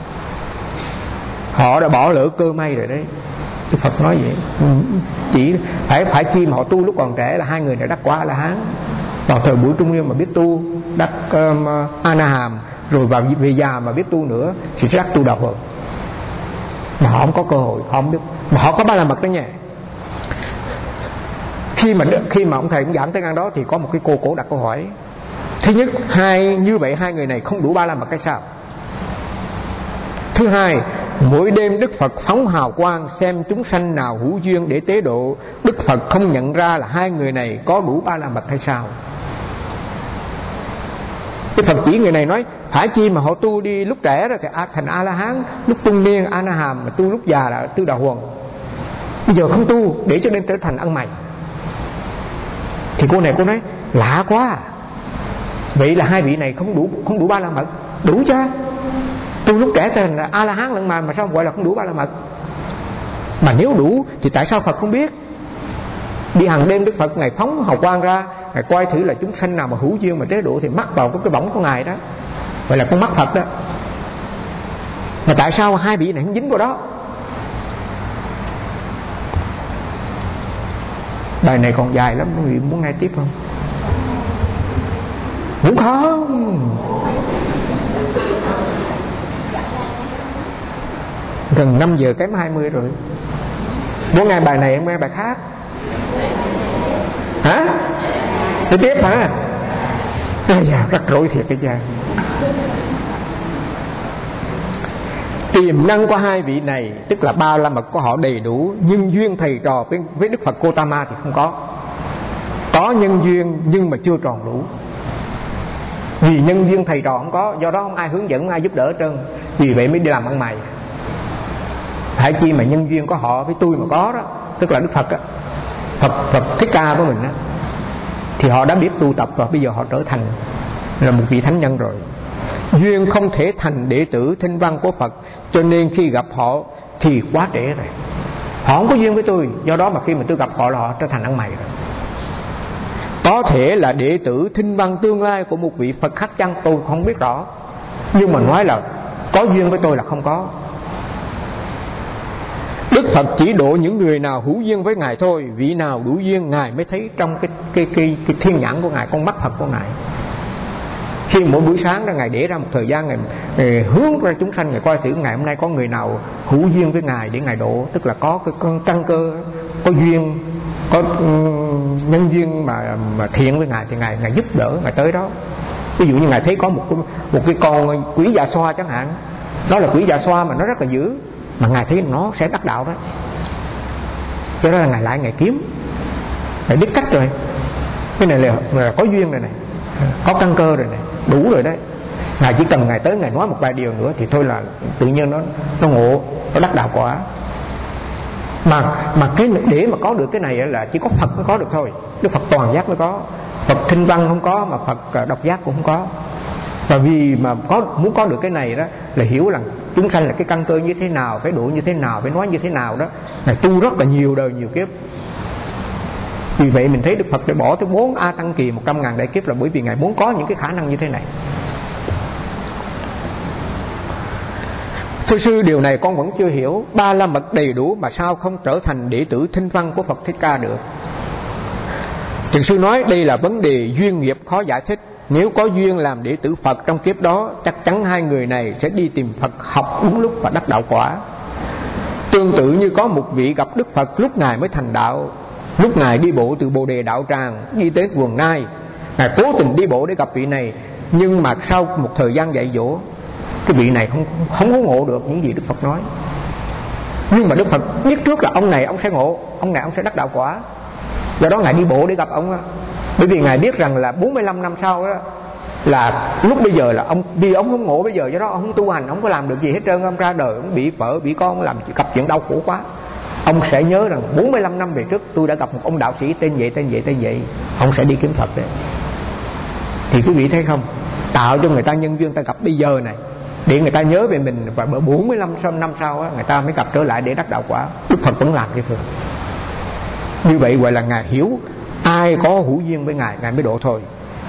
Speaker 1: họ đã bỏ lỡ cơ may rồi đấy. Đức Phật nói vậy, chỉ phải phải chi mà họ tu lúc còn trẻ là hai người này đắc quả A La Hán, vào thời buổi trung niên mà biết tu đắc um, A Na Hàm, rồi vào về già mà biết tu nữa thì sẽ đắc Tu Đà Phật. mà họ không có cơ hội, họ không biết, mà họ có ba la mật đó nha. Khi mà khi mà ông thầy cũng giảng tới ngang đó thì có một cái cô cổ đặt câu hỏi. Thứ nhất, hai như vậy hai người này không đủ ba la mật hay sao? Thứ hai, mỗi đêm Đức Phật phóng hào quang xem chúng sanh nào hữu duyên để tế độ, Đức Phật không nhận ra là hai người này có đủ ba la mật hay sao? Đức Phật chỉ người này nói, phải chi mà họ tu đi lúc trẻ rồi thì thành A La Hán, lúc trung niên A Na Hàm, mà tu lúc già là Tư Đà Huần. Bây giờ không tu để cho nên trở thành ăn mày. Thì cô này cô nói lạ quá, vậy là hai vị này không đủ không đủ ba la mật. Đủ chứ, tu lúc trẻ thành A La Hán lận mà mà sao gọi là không đủ ba la mật? Mà nếu đủ thì tại sao Phật không biết? Đi hàng đêm Đức Phật ngày phóng hào quang ra, ngài coi thử là chúng sanh nào mà hữu duyên mà tế độ thì mắc vào cái, cái bóng của ngài đó, vậy là con mắt Phật đó. Mà tại sao hai vị này không dính vào đó? Bài này còn dài lắm, quý vị muốn nghe tiếp không? Muốn không? Gần năm giờ kém hai mươi rồi. Muốn nghe bài này không nghe bài khác? Hả? Đi tiếp hả? Ây da, rắc rối thiệt cái cha. Tiềm năng của hai vị này, tức là ba la mật của họ đầy đủ, nhưng duyên thầy trò với, với Đức Phật Gotama thì không có. Có nhân duyên nhưng mà chưa tròn đủ. Vì nhân duyên thầy trò không có, do đó không ai hướng dẫn, không ai giúp đỡ hết trơn. Vì vậy mới đi làm ăn mày. Phải chi mà nhân duyên của họ với tôi mà có đó, tức là Đức Phật á, Phật, Phật Thích Ca của mình á, thì họ đã biết tu tập và bây giờ họ trở thành là một vị thánh nhân rồi. Duyên không thể thành đệ tử thinh văn của Phật, cho nên khi gặp họ thì quá trễ rồi. Họ không có duyên với tôi, do đó mà khi mà tôi gặp họ là họ trở thành ăn mày rồi. Có thể là đệ tử thinh văn tương lai của một vị Phật khác chăng, tôi không biết rõ, nhưng mà nói là có duyên với tôi là không có. Đức Phật chỉ độ những người nào hữu duyên với Ngài thôi. Vị nào đủ duyên Ngài mới thấy trong cái, cái, cái, cái thiên nhãn của Ngài, con mắt Phật của Ngài. Khi mỗi buổi sáng đó Ngài để ra một thời gian, Ngài, Ngài hướng ra chúng sanh, Ngài coi thử ngày hôm nay có người nào hữu duyên với Ngài để Ngài độ. Tức là có cái con căn cơ, có duyên, có um, nhân duyên mà, mà thiện với Ngài thì Ngài, Ngài giúp đỡ, Ngài tới đó. Ví dụ như Ngài thấy có một, một cái con quỷ già xoa chẳng hạn, đó là quỷ già xoa mà nó rất là dữ, mà Ngài thấy nó sẽ đắc đạo đó, cho đó là Ngài lại Ngài kiếm, Ngài biết cách rồi. Cái này là, là có duyên rồi này, có căn cơ rồi này, đủ rồi đấy. Ngài chỉ cần Ngài tới Ngài nói một vài điều nữa thì thôi là tự nhiên nó nó ngộ, nó đắc đạo quả. Mà mà cái để mà có được cái này là chỉ có Phật mới có được thôi. Đức Phật toàn giác mới có, Phật thinh văn không có, mà Phật độc giác cũng không có. Và vì mà có muốn có được cái này đó là hiểu rằng chúng sanh là cái căn cơ như thế nào, phải độ như thế nào, phải nói như thế nào đó. Ngài tu rất là nhiều đời nhiều kiếp. Vì vậy mình thấy Đức Phật đã bỏ tới bốn A Tăng Kỳ một trăm ngàn đại kiếp là bởi vì Ngài muốn có những cái khả năng như thế này. Thưa sư, điều này con vẫn chưa hiểu. Ba la mật đầy đủ mà sao không trở thành đệ tử thinh văn của Phật Thích Ca được? Thiền sư nói đây là vấn đề duyên nghiệp khó giải thích. Nếu có duyên làm đệ tử Phật trong kiếp đó, chắc chắn hai người này sẽ đi tìm Phật học đúng lúc và đắc đạo quả. Tương tự như có một vị gặp Đức Phật lúc Ngài mới thành đạo. Lúc Ngài đi bộ từ Bồ Đề Đạo Tràng đi đến vườn Nai, Ngài cố tình đi bộ để gặp vị này, nhưng mà sau một thời gian dạy dỗ, cái vị này không không có ngộ được những gì Đức Phật nói. Nhưng mà Đức Phật biết trước là ông này ông sẽ ngộ, ông này ông sẽ đắc đạo quả, do đó Ngài đi bộ để gặp ông. Bởi vì Ngài biết rằng là bốn mươi lăm năm sau đó, là lúc bây giờ là ông vì ông không ngộ bây giờ, do đó ông không tu hành, ông không có làm được gì hết trơn. Ông ra đời ông bị vợ bị con, làm gặp chuyện đau khổ quá, ông sẽ nhớ rằng bốn mươi lăm năm về trước tôi đã gặp một ông đạo sĩ tên vậy tên vậy tên vậy, ông sẽ đi kiếm Phật đấy. Thì quý vị thấy không, tạo cho người ta nhân duyên ta gặp bây giờ này để người ta nhớ về mình, và bốn mươi lăm năm sau á, người ta mới gặp trở lại để đắc đạo quả. Đức Phật vẫn làm cái thường. Như vậy gọi là Ngài hiểu ai có hữu duyên với Ngài, Ngài mới độ thôi.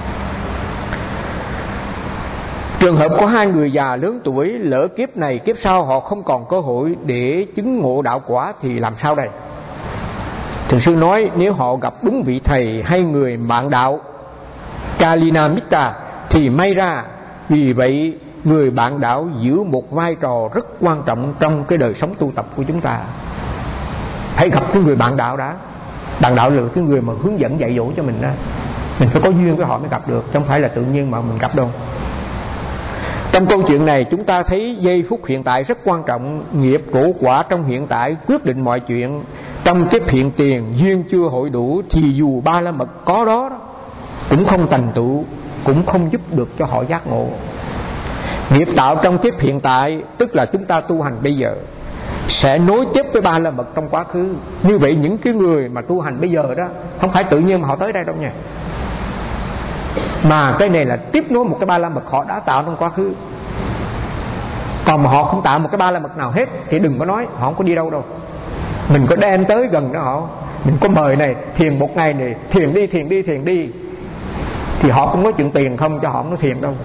Speaker 1: Trường hợp có hai người già lớn tuổi, lỡ kiếp này kiếp sau họ không còn cơ hội để chứng ngộ đạo quả thì làm sao đây? Thiền sư nói nếu họ gặp đúng vị thầy hay người bạn đạo Kalina Mitta thì may ra. Vì vậy người bạn đạo giữ một vai trò rất quan trọng trong cái đời sống tu tập của chúng ta. Hãy gặp cái người bạn đạo đã. Bạn đạo là cái người mà hướng dẫn dạy dỗ cho mình đó. Mình phải có duyên với họ mới gặp được, không phải là tự nhiên mà mình gặp đâu. Trong câu chuyện này chúng ta thấy giây phút hiện tại rất quan trọng. Nghiệp trổ quả trong hiện tại quyết định mọi chuyện. Trong kiếp hiện tiền duyên chưa hội đủ, thì dù ba la mật có đó, đó cũng không thành tựu, cũng không giúp được cho họ giác ngộ. Nghiệp tạo trong kiếp hiện tại, tức là chúng ta tu hành bây giờ, sẽ nối tiếp với ba la mật trong quá khứ. Như vậy những cái người mà tu hành bây giờ đó, không phải tự nhiên mà họ tới đây đâu nha, mà cái này là tiếp nối một cái ba la mật họ đã tạo trong quá khứ. Còn mà họ không tạo một cái ba la mật nào hết thì đừng có nói, họ không có đi đâu đâu. Mình có đem tới gần đó họ, mình có mời này thiền một ngày này, thiền đi thiền đi thiền đi, thì họ cũng nói chuyện tiền không, cho họ không nói thiền đâu.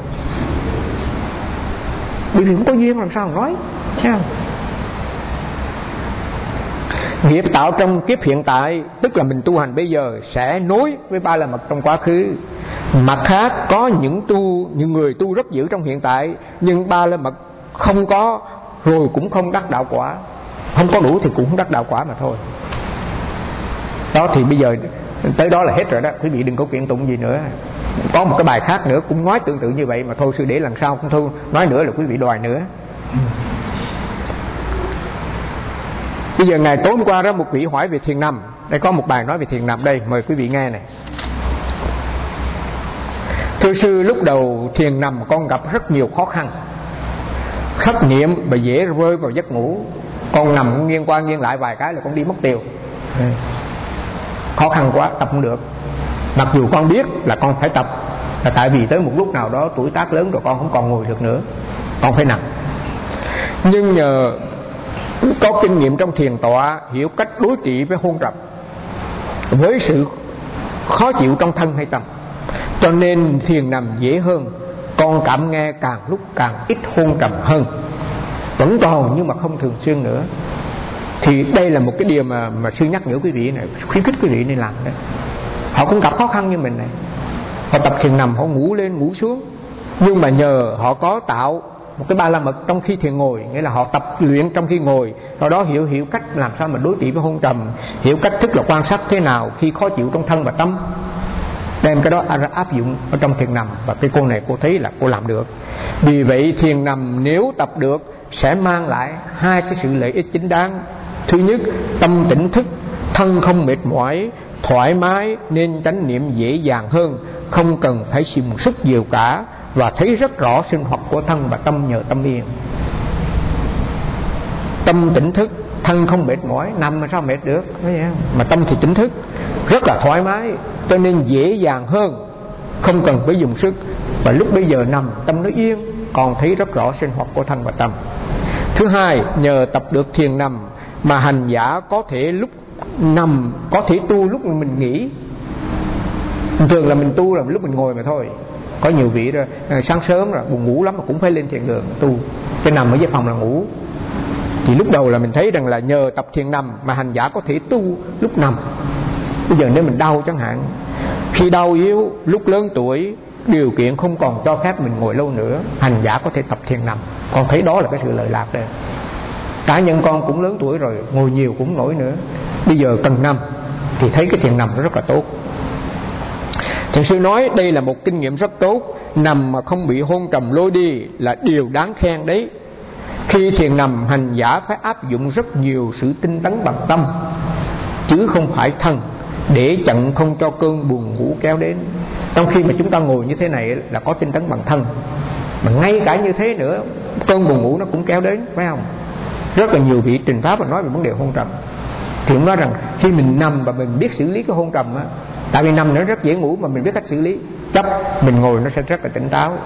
Speaker 1: Bởi vì không có duyên làm sao mà nói, thấy không? Nghiệp tạo trong kiếp hiện tại, tức là mình tu hành bây giờ, sẽ nối với ba la mật trong quá khứ. Mặt khác, có những tu những người tu rất dữ trong hiện tại, nhưng ba la mật không có, rồi cũng không đắc đạo quả. Không có đủ thì cũng không đắc đạo quả mà thôi. Đó thì bây giờ tới đó là hết rồi đó, quý vị đừng có kiện tụng gì nữa. Có một cái bài khác nữa cũng nói tương tự như vậy, mà thôi sư để lần sau không thôi nói nữa là quý vị đòi nữa. Bây giờ ngày tối hôm qua đó, một vị hỏi về thiền nằm. Đây có một bài nói về thiền nằm đây, mời quý vị nghe này. Thưa sư, lúc đầu thiền nằm con gặp rất nhiều khó khăn. Khất niệm và dễ rơi vào giấc ngủ. Con nằm nghiêng qua nghiêng lại vài cái là con đi mất tiêu. Khó khăn quá, tập không được. Mặc dù con biết là con phải tập, là tại vì tới một lúc nào đó tuổi tác lớn rồi con không còn ngồi được nữa, con phải nằm. Nhưng nhờ có kinh nghiệm trong thiền tọa, hiểu cách đối trị với hôn trầm, với sự khó chịu trong thân hay tâm, cho nên thiền nằm dễ hơn. Con cảm nghe càng lúc càng ít hôn trầm hơn. Vẫn còn nhưng mà không thường xuyên nữa. Thì đây là một cái điều mà, mà sư nhắc nhở quý vị này, khuyến khích quý vị nên làm đấy. Họ cũng gặp khó khăn như mình này. Họ tập thiền nằm, họ ngủ lên ngủ xuống, nhưng mà nhờ họ có tạo một cái ba la mật trong khi thiền ngồi, nghĩa là họ tập luyện trong khi ngồi, sau đó hiểu hiểu cách làm sao mà đối trị với hôn trầm, hiểu cách thức là quan sát thế nào khi khó chịu trong thân và tâm, đem cái đó áp dụng ở trong thiền nằm. Và cái cô này cô thấy là cô làm được. Vì vậy thiền nằm nếu tập được sẽ mang lại hai cái sự lợi ích chính đáng. Thứ nhất, tâm tỉnh thức, thân không mệt mỏi, thoải mái nên chánh niệm dễ dàng hơn, không cần phải dùng sức nhiều cả, và thấy rất rõ sinh hoạt của thân và tâm nhờ tâm yên. Tâm tỉnh thức, thân không mệt mỏi, nằm mà sao mệt được, mà tâm thì tỉnh thức, rất là thoải mái, cho nên dễ dàng hơn, không cần phải dùng sức. Và lúc bây giờ nằm tâm nó yên, còn thấy rất rõ sinh hoạt của thân và tâm. Thứ hai, nhờ tập được thiền nằm mà hành giả có thể lúc nằm có thể tu lúc mình nghỉ. Thường là mình tu là lúc mình ngồi mà thôi. Có nhiều vị đó, sáng sớm rồi buồn ngủ lắm mà cũng phải lên thiền đường tu, chứ nằm ở dưới phòng là ngủ. Thì lúc đầu là mình thấy rằng là nhờ tập thiền nằm mà hành giả có thể tu lúc nằm. Bây giờ nếu mình đau chẳng hạn, khi đau yếu, lúc lớn tuổi, điều kiện không còn cho phép mình ngồi lâu nữa, hành giả có thể tập thiền nằm. Con thấy đó là cái sự lợi lạc đây. Cá nhân con cũng lớn tuổi rồi, ngồi nhiều cũng nổi nữa, bây giờ cần nằm thì thấy cái thiền nằm nó rất là tốt. Thiền sư nói đây là một kinh nghiệm rất tốt. Nằm mà không bị hôn trầm lôi đi là điều đáng khen đấy. Khi thiền nằm, hành giả phải áp dụng rất nhiều sự tinh tấn bằng tâm, chứ không phải thân, để chặn không cho cơn buồn ngủ kéo đến. Trong khi mà chúng ta ngồi như thế này là có tinh tấn bằng thân, mà ngay cả như thế nữa cơn buồn ngủ nó cũng kéo đến, phải không? Rất là nhiều vị trình pháp và nói về vấn đề hôn trầm, thì cũng nói rằng khi mình nằm và mình biết xử lý cái hôn trầm á, tại vì nằm nó rất dễ ngủ mà mình biết cách xử lý, chấp mình ngồi nó sẽ rất là tỉnh táo.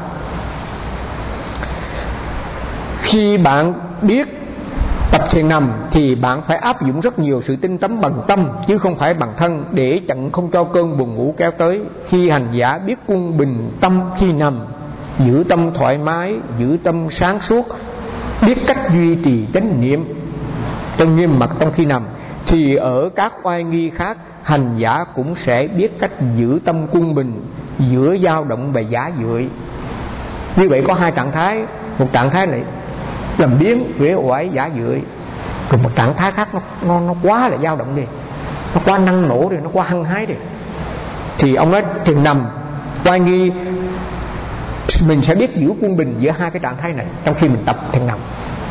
Speaker 1: Khi bạn biết tập thiền nằm thì bạn phải áp dụng rất nhiều sự tinh tấn bằng tâm, chứ không phải bằng thân, để chặn không cho cơn buồn ngủ kéo tới. Khi hành giả biết quân bình tâm khi nằm, giữ tâm thoải mái, giữ tâm sáng suốt, biết cách duy trì chánh niệm cho nghiêm mật trong khi nằm, thì ở các oai nghi khác hành giả cũng sẽ biết cách giữ tâm quân bình giữa dao động và giả dưỡi. Như vậy có hai trạng thái. một trạng thái này làm biến uể oải giả dưỡi, còn một trạng thái khác nó nó nó quá là dao động đi, nó quá năng nổ đi, nó quá hăng hái đi. Thì ông nói thiền nằm oai nghi, mình sẽ biết giữ quân bình giữa hai cái trạng thái này trong khi mình tập thiền nằm.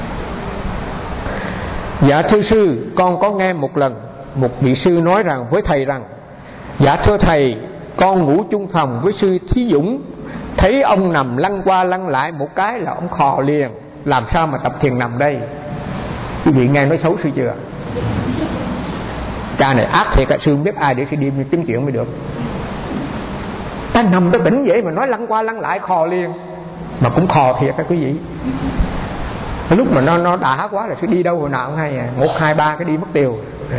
Speaker 1: Dạ thưa sư, con có nghe một lần một vị sư nói rằng với thầy rằng: dạ thưa thầy, con ngủ chung phòng với sư Thí Dũng, thấy ông nằm lăn qua lăn lại một cái là ông khò liền, làm sao mà tập thiền nằm đây? Quý vị nghe nói xấu sư chưa? Cha này ác thiệt, sư không biết ai để sư đi kiếm chuyện mới được. Ta nằm ta tỉnh vậy mà nói lăn qua lăn lại khò liền, mà cũng khò thiệt các quý vị. Lúc mà nó nó đã quá là sư đi đâu hồi nào cũng hay à, một hai ba cái đi mất tiêu.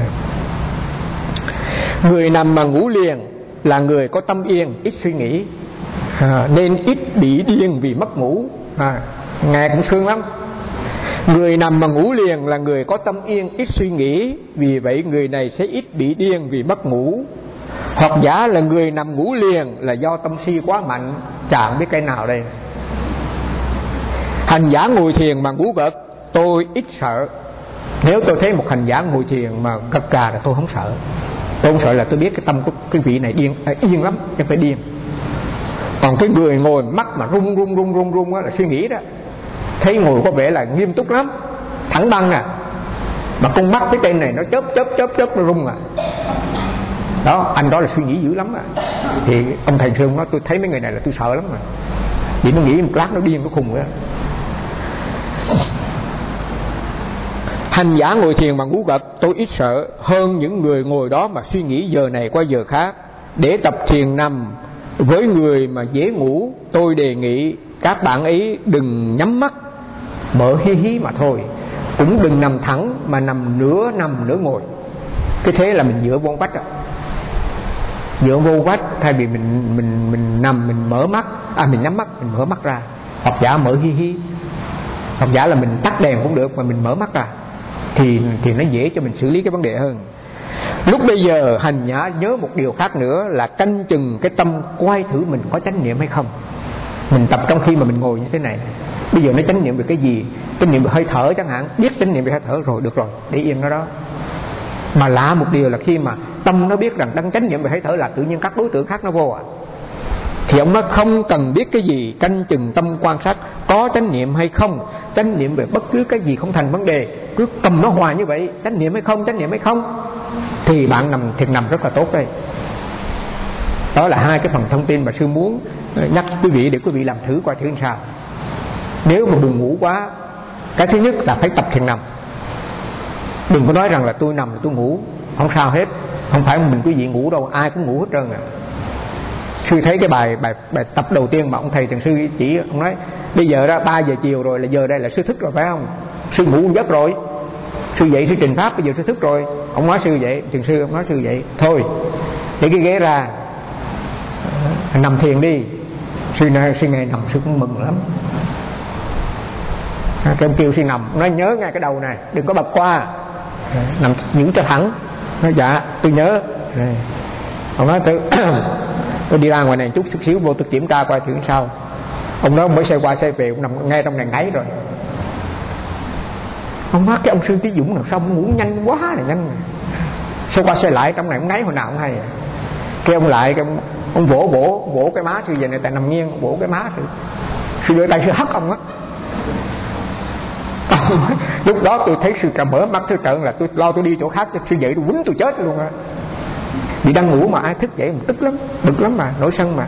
Speaker 1: Người nằm mà ngủ liền là người có tâm yên, ít suy nghĩ, à, nên ít bị điên vì mất ngủ. À, nghe cũng sướng lắm. Người nằm mà ngủ liền là người có tâm yên, ít suy nghĩ, vì vậy người này sẽ ít bị điên vì mất ngủ. Hoặc giả là người nằm ngủ liền là do tâm si quá mạnh, chẳng biết cái nào đây. Hành giả ngồi thiền mà ngủ gật, tôi ít sợ. Nếu tôi thấy một hành giả ngồi thiền mà gật gà là tôi không sợ. Tôi không sợ là tôi biết cái tâm của cái vị này điên, à, yên lắm, chứ không phải điên. Còn cái người ngồi mắt mà rung rung rung rung rung đó là suy nghĩ đó. Thấy ngồi có vẻ là nghiêm túc lắm, thẳng băng à, mà con mắt cái trên này nó chớp chớp chớp chớp nó rung à. Đó, anh đó là suy nghĩ dữ lắm à. Thì ông thầy Sương nói tôi thấy mấy người này là tôi sợ lắm mà. Vì nó nghĩ một lát nó điên nó khùng nữa. Hành giả ngồi thiền mà ngủ gật, tôi ít sợ hơn những người ngồi đó mà suy nghĩ giờ này qua giờ khác. Để tập thiền nằm với người mà dễ ngủ, tôi đề nghị các bạn ấy đừng nhắm mắt, mở hí hí mà thôi. Cũng đừng nằm thẳng mà nằm nửa nằm nửa ngồi. Cái thế là mình dựa vô vách đó. Dựa vô vách, thay vì mình mình mình nằm mình mở mắt, à mình nhắm mắt mình mở mắt ra. Học giả mở hí hí. Học giả là mình tắt đèn cũng được mà mình mở mắt ra, thì thì nó dễ cho mình xử lý cái vấn đề hơn. Lúc bây giờ hành giả nhớ một điều khác nữa là canh chừng cái tâm quay thử mình có chánh niệm hay không. Mình tập trong khi mà mình ngồi như thế này, bây giờ nó chánh niệm về cái gì? Chánh niệm về hơi thở chẳng hạn, biết chánh niệm về hơi thở rồi, được rồi, để yên nó đó. Mà lạ một điều là khi mà tâm nó biết rằng đang chánh niệm về hơi thở là tự nhiên các đối tượng khác nó vô à. Thì ông nói không cần biết cái gì, canh chừng tâm quan sát có chánh niệm hay không. Chánh niệm về bất cứ cái gì không thành vấn đề, cứ cầm nó hoài như vậy, chánh niệm hay không, chánh niệm hay không, thì bạn nằm thiền nằm rất là tốt đây. Đó là hai cái phần thông tin mà sư muốn nhắc quý vị để quý vị làm thử coi thử làm sao. Nếu mà buồn ngủ quá, cái thứ nhất là phải tập thiền nằm. Đừng có nói rằng là tôi nằm là tôi ngủ, không sao hết. Không phải mình quý vị ngủ đâu, ai cũng ngủ hết trơn à. Sư thấy cái bài bài bài tập đầu tiên mà ông thầy thiền sư chỉ, ông nói bây giờ đó ba giờ chiều rồi, là giờ đây là sư thức rồi phải không? Sư ngủ một giấc rồi, sư dậy sư trình pháp, bây giờ sư thức rồi. Ông nói sư vậy, thiền sư ông nói sư vậy, thôi để cái ghế ra nằm thiền đi. Sư này sư ngày nằm sư cũng mừng lắm. Cái ông kêu sư nằm, nói nhớ ngay cái đầu này, đừng có bập qua, nằm những cho thẳng. Nói dạ tôi nhớ. Ông nói tôi tôi đi ra ngoài này chút chút xíu vô tôi kiểm tra coi thử sao. Ông nói ông mới xe qua xe về, ông nằm ngay trong này ngáy rồi. Ông nói cái ông sư Tí Dũng làm sao ông ngủ nhanh quá là nhanh. Xe qua xe lại trong này ông ngáy hồi nào cũng hay à. Cái ông lại cái ông, ông vỗ vỗ vỗ cái má sư về này tại nằm nghiêng, vỗ cái má sư. Sư đưa tay sư hất ông á. Lúc đó tôi thấy sư cầm mở mắt thư trận là tôi lo tôi đi chỗ khác, sư dậy tôi quýnh tôi chết luôn á. Bị đang ngủ mà ai thức dậy mà tức lắm, bực lắm mà, nổi sân mà.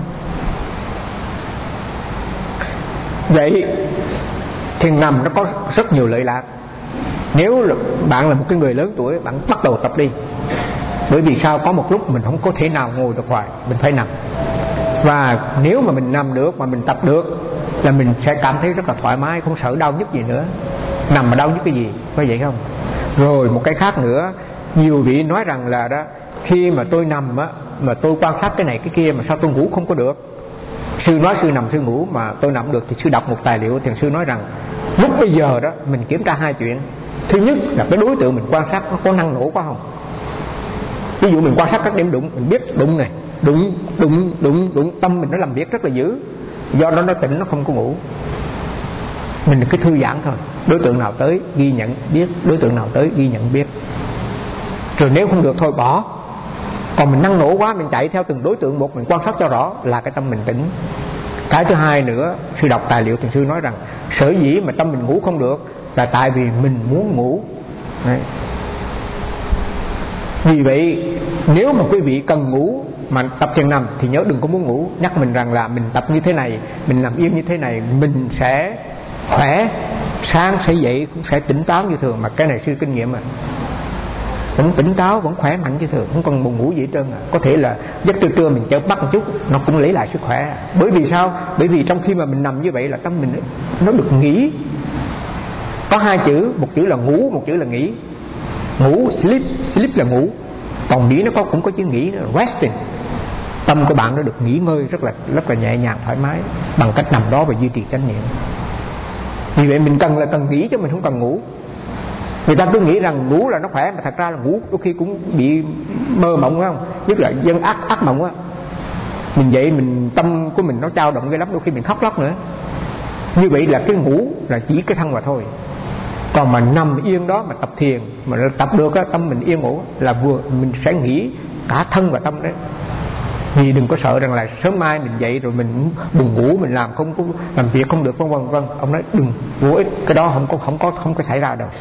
Speaker 1: Vậy thiền nằm nó có rất nhiều lợi lạc. Nếu là bạn là một cái người lớn tuổi, bạn bắt đầu tập đi. Bởi vì sao? Có một lúc mình không có thể nào ngồi được hoài, mình phải nằm. Và nếu mà mình nằm được, mà mình tập được, là mình sẽ cảm thấy rất là thoải mái, không sợ đau nhức gì nữa. Nằm mà đau nhức cái gì, có vậy không? Rồi một cái khác nữa, nhiều vị nói rằng là đó, khi mà tôi nằm á, mà tôi quan sát cái này cái kia mà sao tôi ngủ không có được. Sư nói sư nằm sư ngủ mà tôi nằm được. Thì sư đọc một tài liệu, thiền sư nói rằng lúc bây giờ đó mình kiểm tra hai chuyện. Thứ nhất là cái đối tượng mình quan sát nó có năng nổ quá không. Ví dụ mình quan sát các điểm đụng, mình biết đụng này, đụng, đụng, đụng, đụng, tâm mình nó làm việc rất là dữ, do đó nó tỉnh, nó không có ngủ. Mình cứ thư giãn thôi, đối tượng nào tới ghi nhận biết, đối tượng nào tới ghi nhận biết. Rồi nếu không được thôi bỏ. Còn mình năng nổ quá, mình chạy theo từng đối tượng một, mình quan sát cho rõ là cái tâm mình tỉnh. Cái thứ hai nữa, sư đọc tài liệu thiền sư nói rằng sở dĩ mà tâm mình ngủ không được là tại vì mình muốn ngủ. Đấy. Vì vậy nếu mà quý vị cần ngủ mà tập thiền nằm thì nhớ đừng có muốn ngủ. Nhắc mình rằng là mình tập như thế này, mình làm yên như thế này, mình sẽ khỏe, sáng sẽ dậy cũng sẽ tỉnh táo như thường. Mà cái này sư kinh nghiệm mà, vẫn tỉnh táo, vẫn khỏe mạnh như thường, không cần buồn ngủ gì hết trơn à. Có thể là giấc trưa trưa mình chợp bắt một chút, nó cũng lấy lại sức khỏe. Bởi vì sao? Bởi vì trong khi mà mình nằm như vậy là tâm mình nó được nghỉ. Có hai chữ, một chữ là ngủ, một chữ là nghỉ. Ngủ, sleep, sleep là ngủ. Còn nghỉ nó có cũng có chữ nghỉ nữa, resting. Tâm của bạn nó được nghỉ ngơi rất là rất là nhẹ nhàng thoải mái bằng cách nằm đó và duy trì chánh niệm. Vì vậy mình cần là cần nghỉ chứ mình không cần ngủ. Người ta cứ nghĩ rằng ngủ là nó khỏe, mà thật ra là ngủ đôi khi cũng bị mơ mộng, phải không? Nhất là dân ác ác mộng á. Mình dậy mình tâm của mình nó dao động ghê lắm, đôi khi mình khóc lóc nữa. Như vậy là cái ngủ là chỉ cái thân mà thôi. Còn mà nằm yên đó mà tập thiền, mà tập được á, tâm mình yên ổn là vừa mình sẽ nghĩ cả thân và tâm đấy. Vì đừng có sợ rằng là sớm mai mình dậy rồi mình buồn ngủ, mình làm không có làm việc không được, vân vân vân. Ông nói đừng, vô ích, cái đó không có không có không có xảy ra đâu.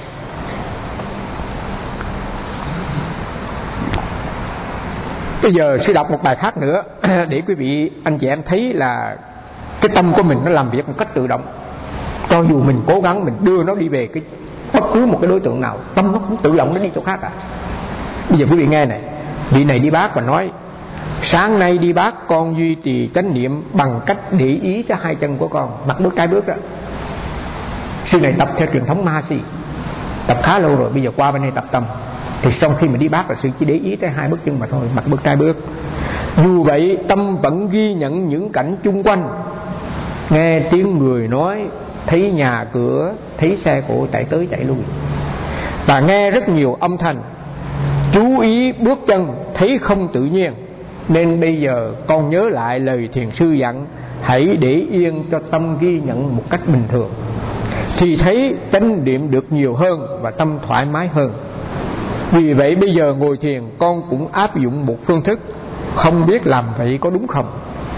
Speaker 1: Bây giờ sư đọc một bài khác nữa để quý vị anh chị em thấy là cái tâm của mình nó làm việc một cách tự động. Cho dù mình cố gắng mình đưa nó đi về cái bất cứ một cái đối tượng nào, tâm nó cũng tự động nó đi chỗ khác à. Bây giờ quý vị nghe này, vị này đi bác và nói: sáng nay đi bác con duy trì chánh niệm bằng cách để ý cho hai chân của con, mặt bước trái bước đó. Sư này tập theo truyền thống Mahasi, tập khá lâu rồi, bây giờ qua bên này tập tâm. Thì trong khi mình đi bác là sư chỉ để ý tới hai bước chân mà thôi, mặt bước trái bước. Dù vậy tâm vẫn ghi nhận những cảnh chung quanh, nghe tiếng người nói, thấy nhà cửa, thấy xe cộ chạy tới chạy lui, và nghe rất nhiều âm thanh. Chú ý bước chân thấy không tự nhiên, nên bây giờ con nhớ lại lời thiền sư dặn: hãy để yên cho tâm ghi nhận một cách bình thường, thì thấy chánh niệm được nhiều hơn và tâm thoải mái hơn. Vì vậy bây giờ ngồi thiền con cũng áp dụng một phương thức, không biết làm vậy có đúng không.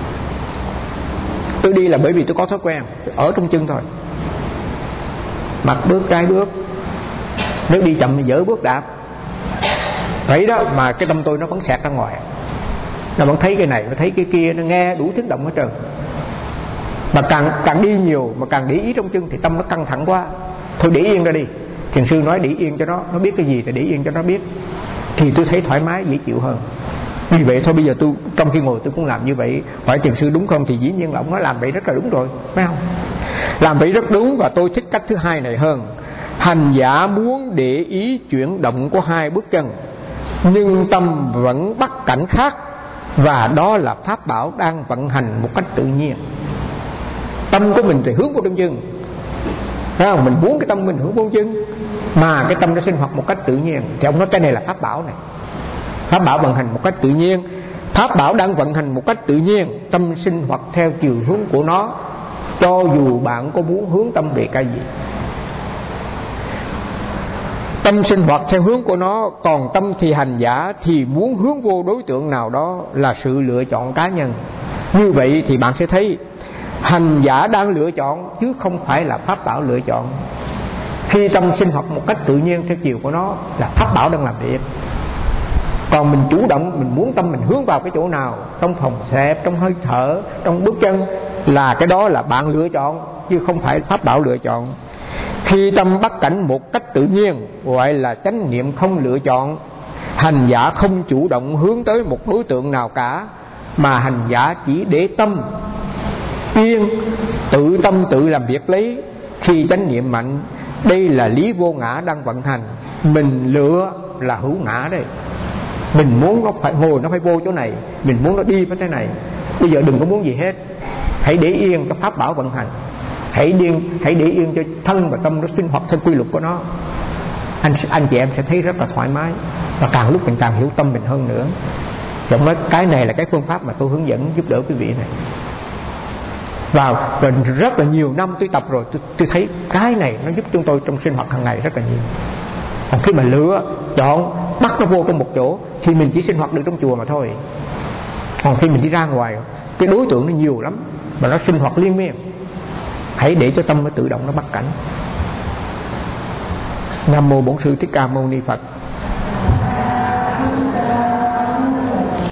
Speaker 1: Tôi đi là bởi vì tôi có thói quen ở trong chân thôi, mặt bước trái bước, nếu đi chậm thì dỡ bước đạp. Vậy đó mà cái tâm tôi nó vẫn xẹt ra ngoài, nó vẫn thấy cái này, nó thấy cái kia, nó nghe đủ tiếng động hết trơn. Mà càng càng đi nhiều mà càng để ý trong chân thì tâm nó căng thẳng quá. Thôi để yên ra đi. Thiền sư nói để yên cho nó, nó biết cái gì thì để yên cho nó biết, thì tôi thấy thoải mái dễ chịu hơn. Vì vậy thôi bây giờ tôi trong khi ngồi tôi cũng làm như vậy. Hỏi thiền sư đúng không thì dĩ nhiên là ông nói làm vậy rất là đúng rồi, phải không? Làm vậy rất đúng. Và tôi thích cách thứ hai này hơn. Hành giả muốn để ý chuyển động của hai bước chân, nhưng tâm vẫn bắt cảnh khác, và đó là pháp bảo đang vận hành một cách tự nhiên. Tâm của mình thì hướng vào trong chân, thấy không? Mình muốn cái tâm mình hướng vào chân, mà cái tâm nó sinh hoạt một cách tự nhiên. Thì ông nói cái này là pháp bảo này. Pháp bảo vận hành một cách tự nhiên. Pháp bảo đang vận hành một cách tự nhiên, tâm sinh hoạt theo chiều hướng của nó, cho dù bạn có muốn hướng tâm về cái gì. Tâm sinh hoạt theo hướng của nó, còn tâm thì hành giả thì muốn hướng vô đối tượng nào đó là sự lựa chọn cá nhân. Như vậy thì bạn sẽ thấy hành giả đang lựa chọn chứ không phải là pháp bảo lựa chọn. Khi tâm sinh hoạt một cách tự nhiên theo chiều của nó là pháp bảo đang làm việc. Còn mình chủ động, mình muốn tâm mình hướng vào cái chỗ nào, trong phòng xẹp, trong hơi thở, trong bước chân, là cái đó là bạn lựa chọn chứ không phải pháp bảo lựa chọn. Khi tâm bắt cảnh một cách tự nhiên gọi là chánh niệm không lựa chọn. Hành giả không chủ động hướng tới một đối tượng nào cả, mà hành giả chỉ để tâm yên, tự tâm tự làm việc lấy. Khi chánh niệm mạnh, đây là lý vô ngã đang vận hành. Mình lựa là hữu ngã đây. Mình muốn nó phải ngồi, nó phải vô chỗ này, mình muốn nó đi với thế này. Bây giờ đừng có muốn gì hết, hãy để yên cho pháp bảo vận hành. Hãy điên, hãy để yên cho thân và tâm nó sinh hoạt theo quy luật của nó. Anh anh chị em sẽ thấy rất là thoải mái, và càng lúc mình càng hiểu tâm mình hơn nữa. Giống nói cái này là cái phương pháp mà tôi hướng dẫn giúp đỡ quý vị này. Và, và rất là nhiều năm tôi tập rồi, tôi, tôi thấy cái này nó giúp chúng tôi trong sinh hoạt hàng ngày rất là nhiều. Còn khi mà lựa chọn bắt nó vô trong một chỗ thì mình chỉ sinh hoạt được trong chùa mà thôi. Còn khi mình đi ra ngoài, cái đối tượng nó nhiều lắm và nó sinh hoạt liên miên. Hãy để cho tâm nó tự động nó bắt cảnh. Nam mô Bổn Sư Thích Ca Mâu Ni Phật.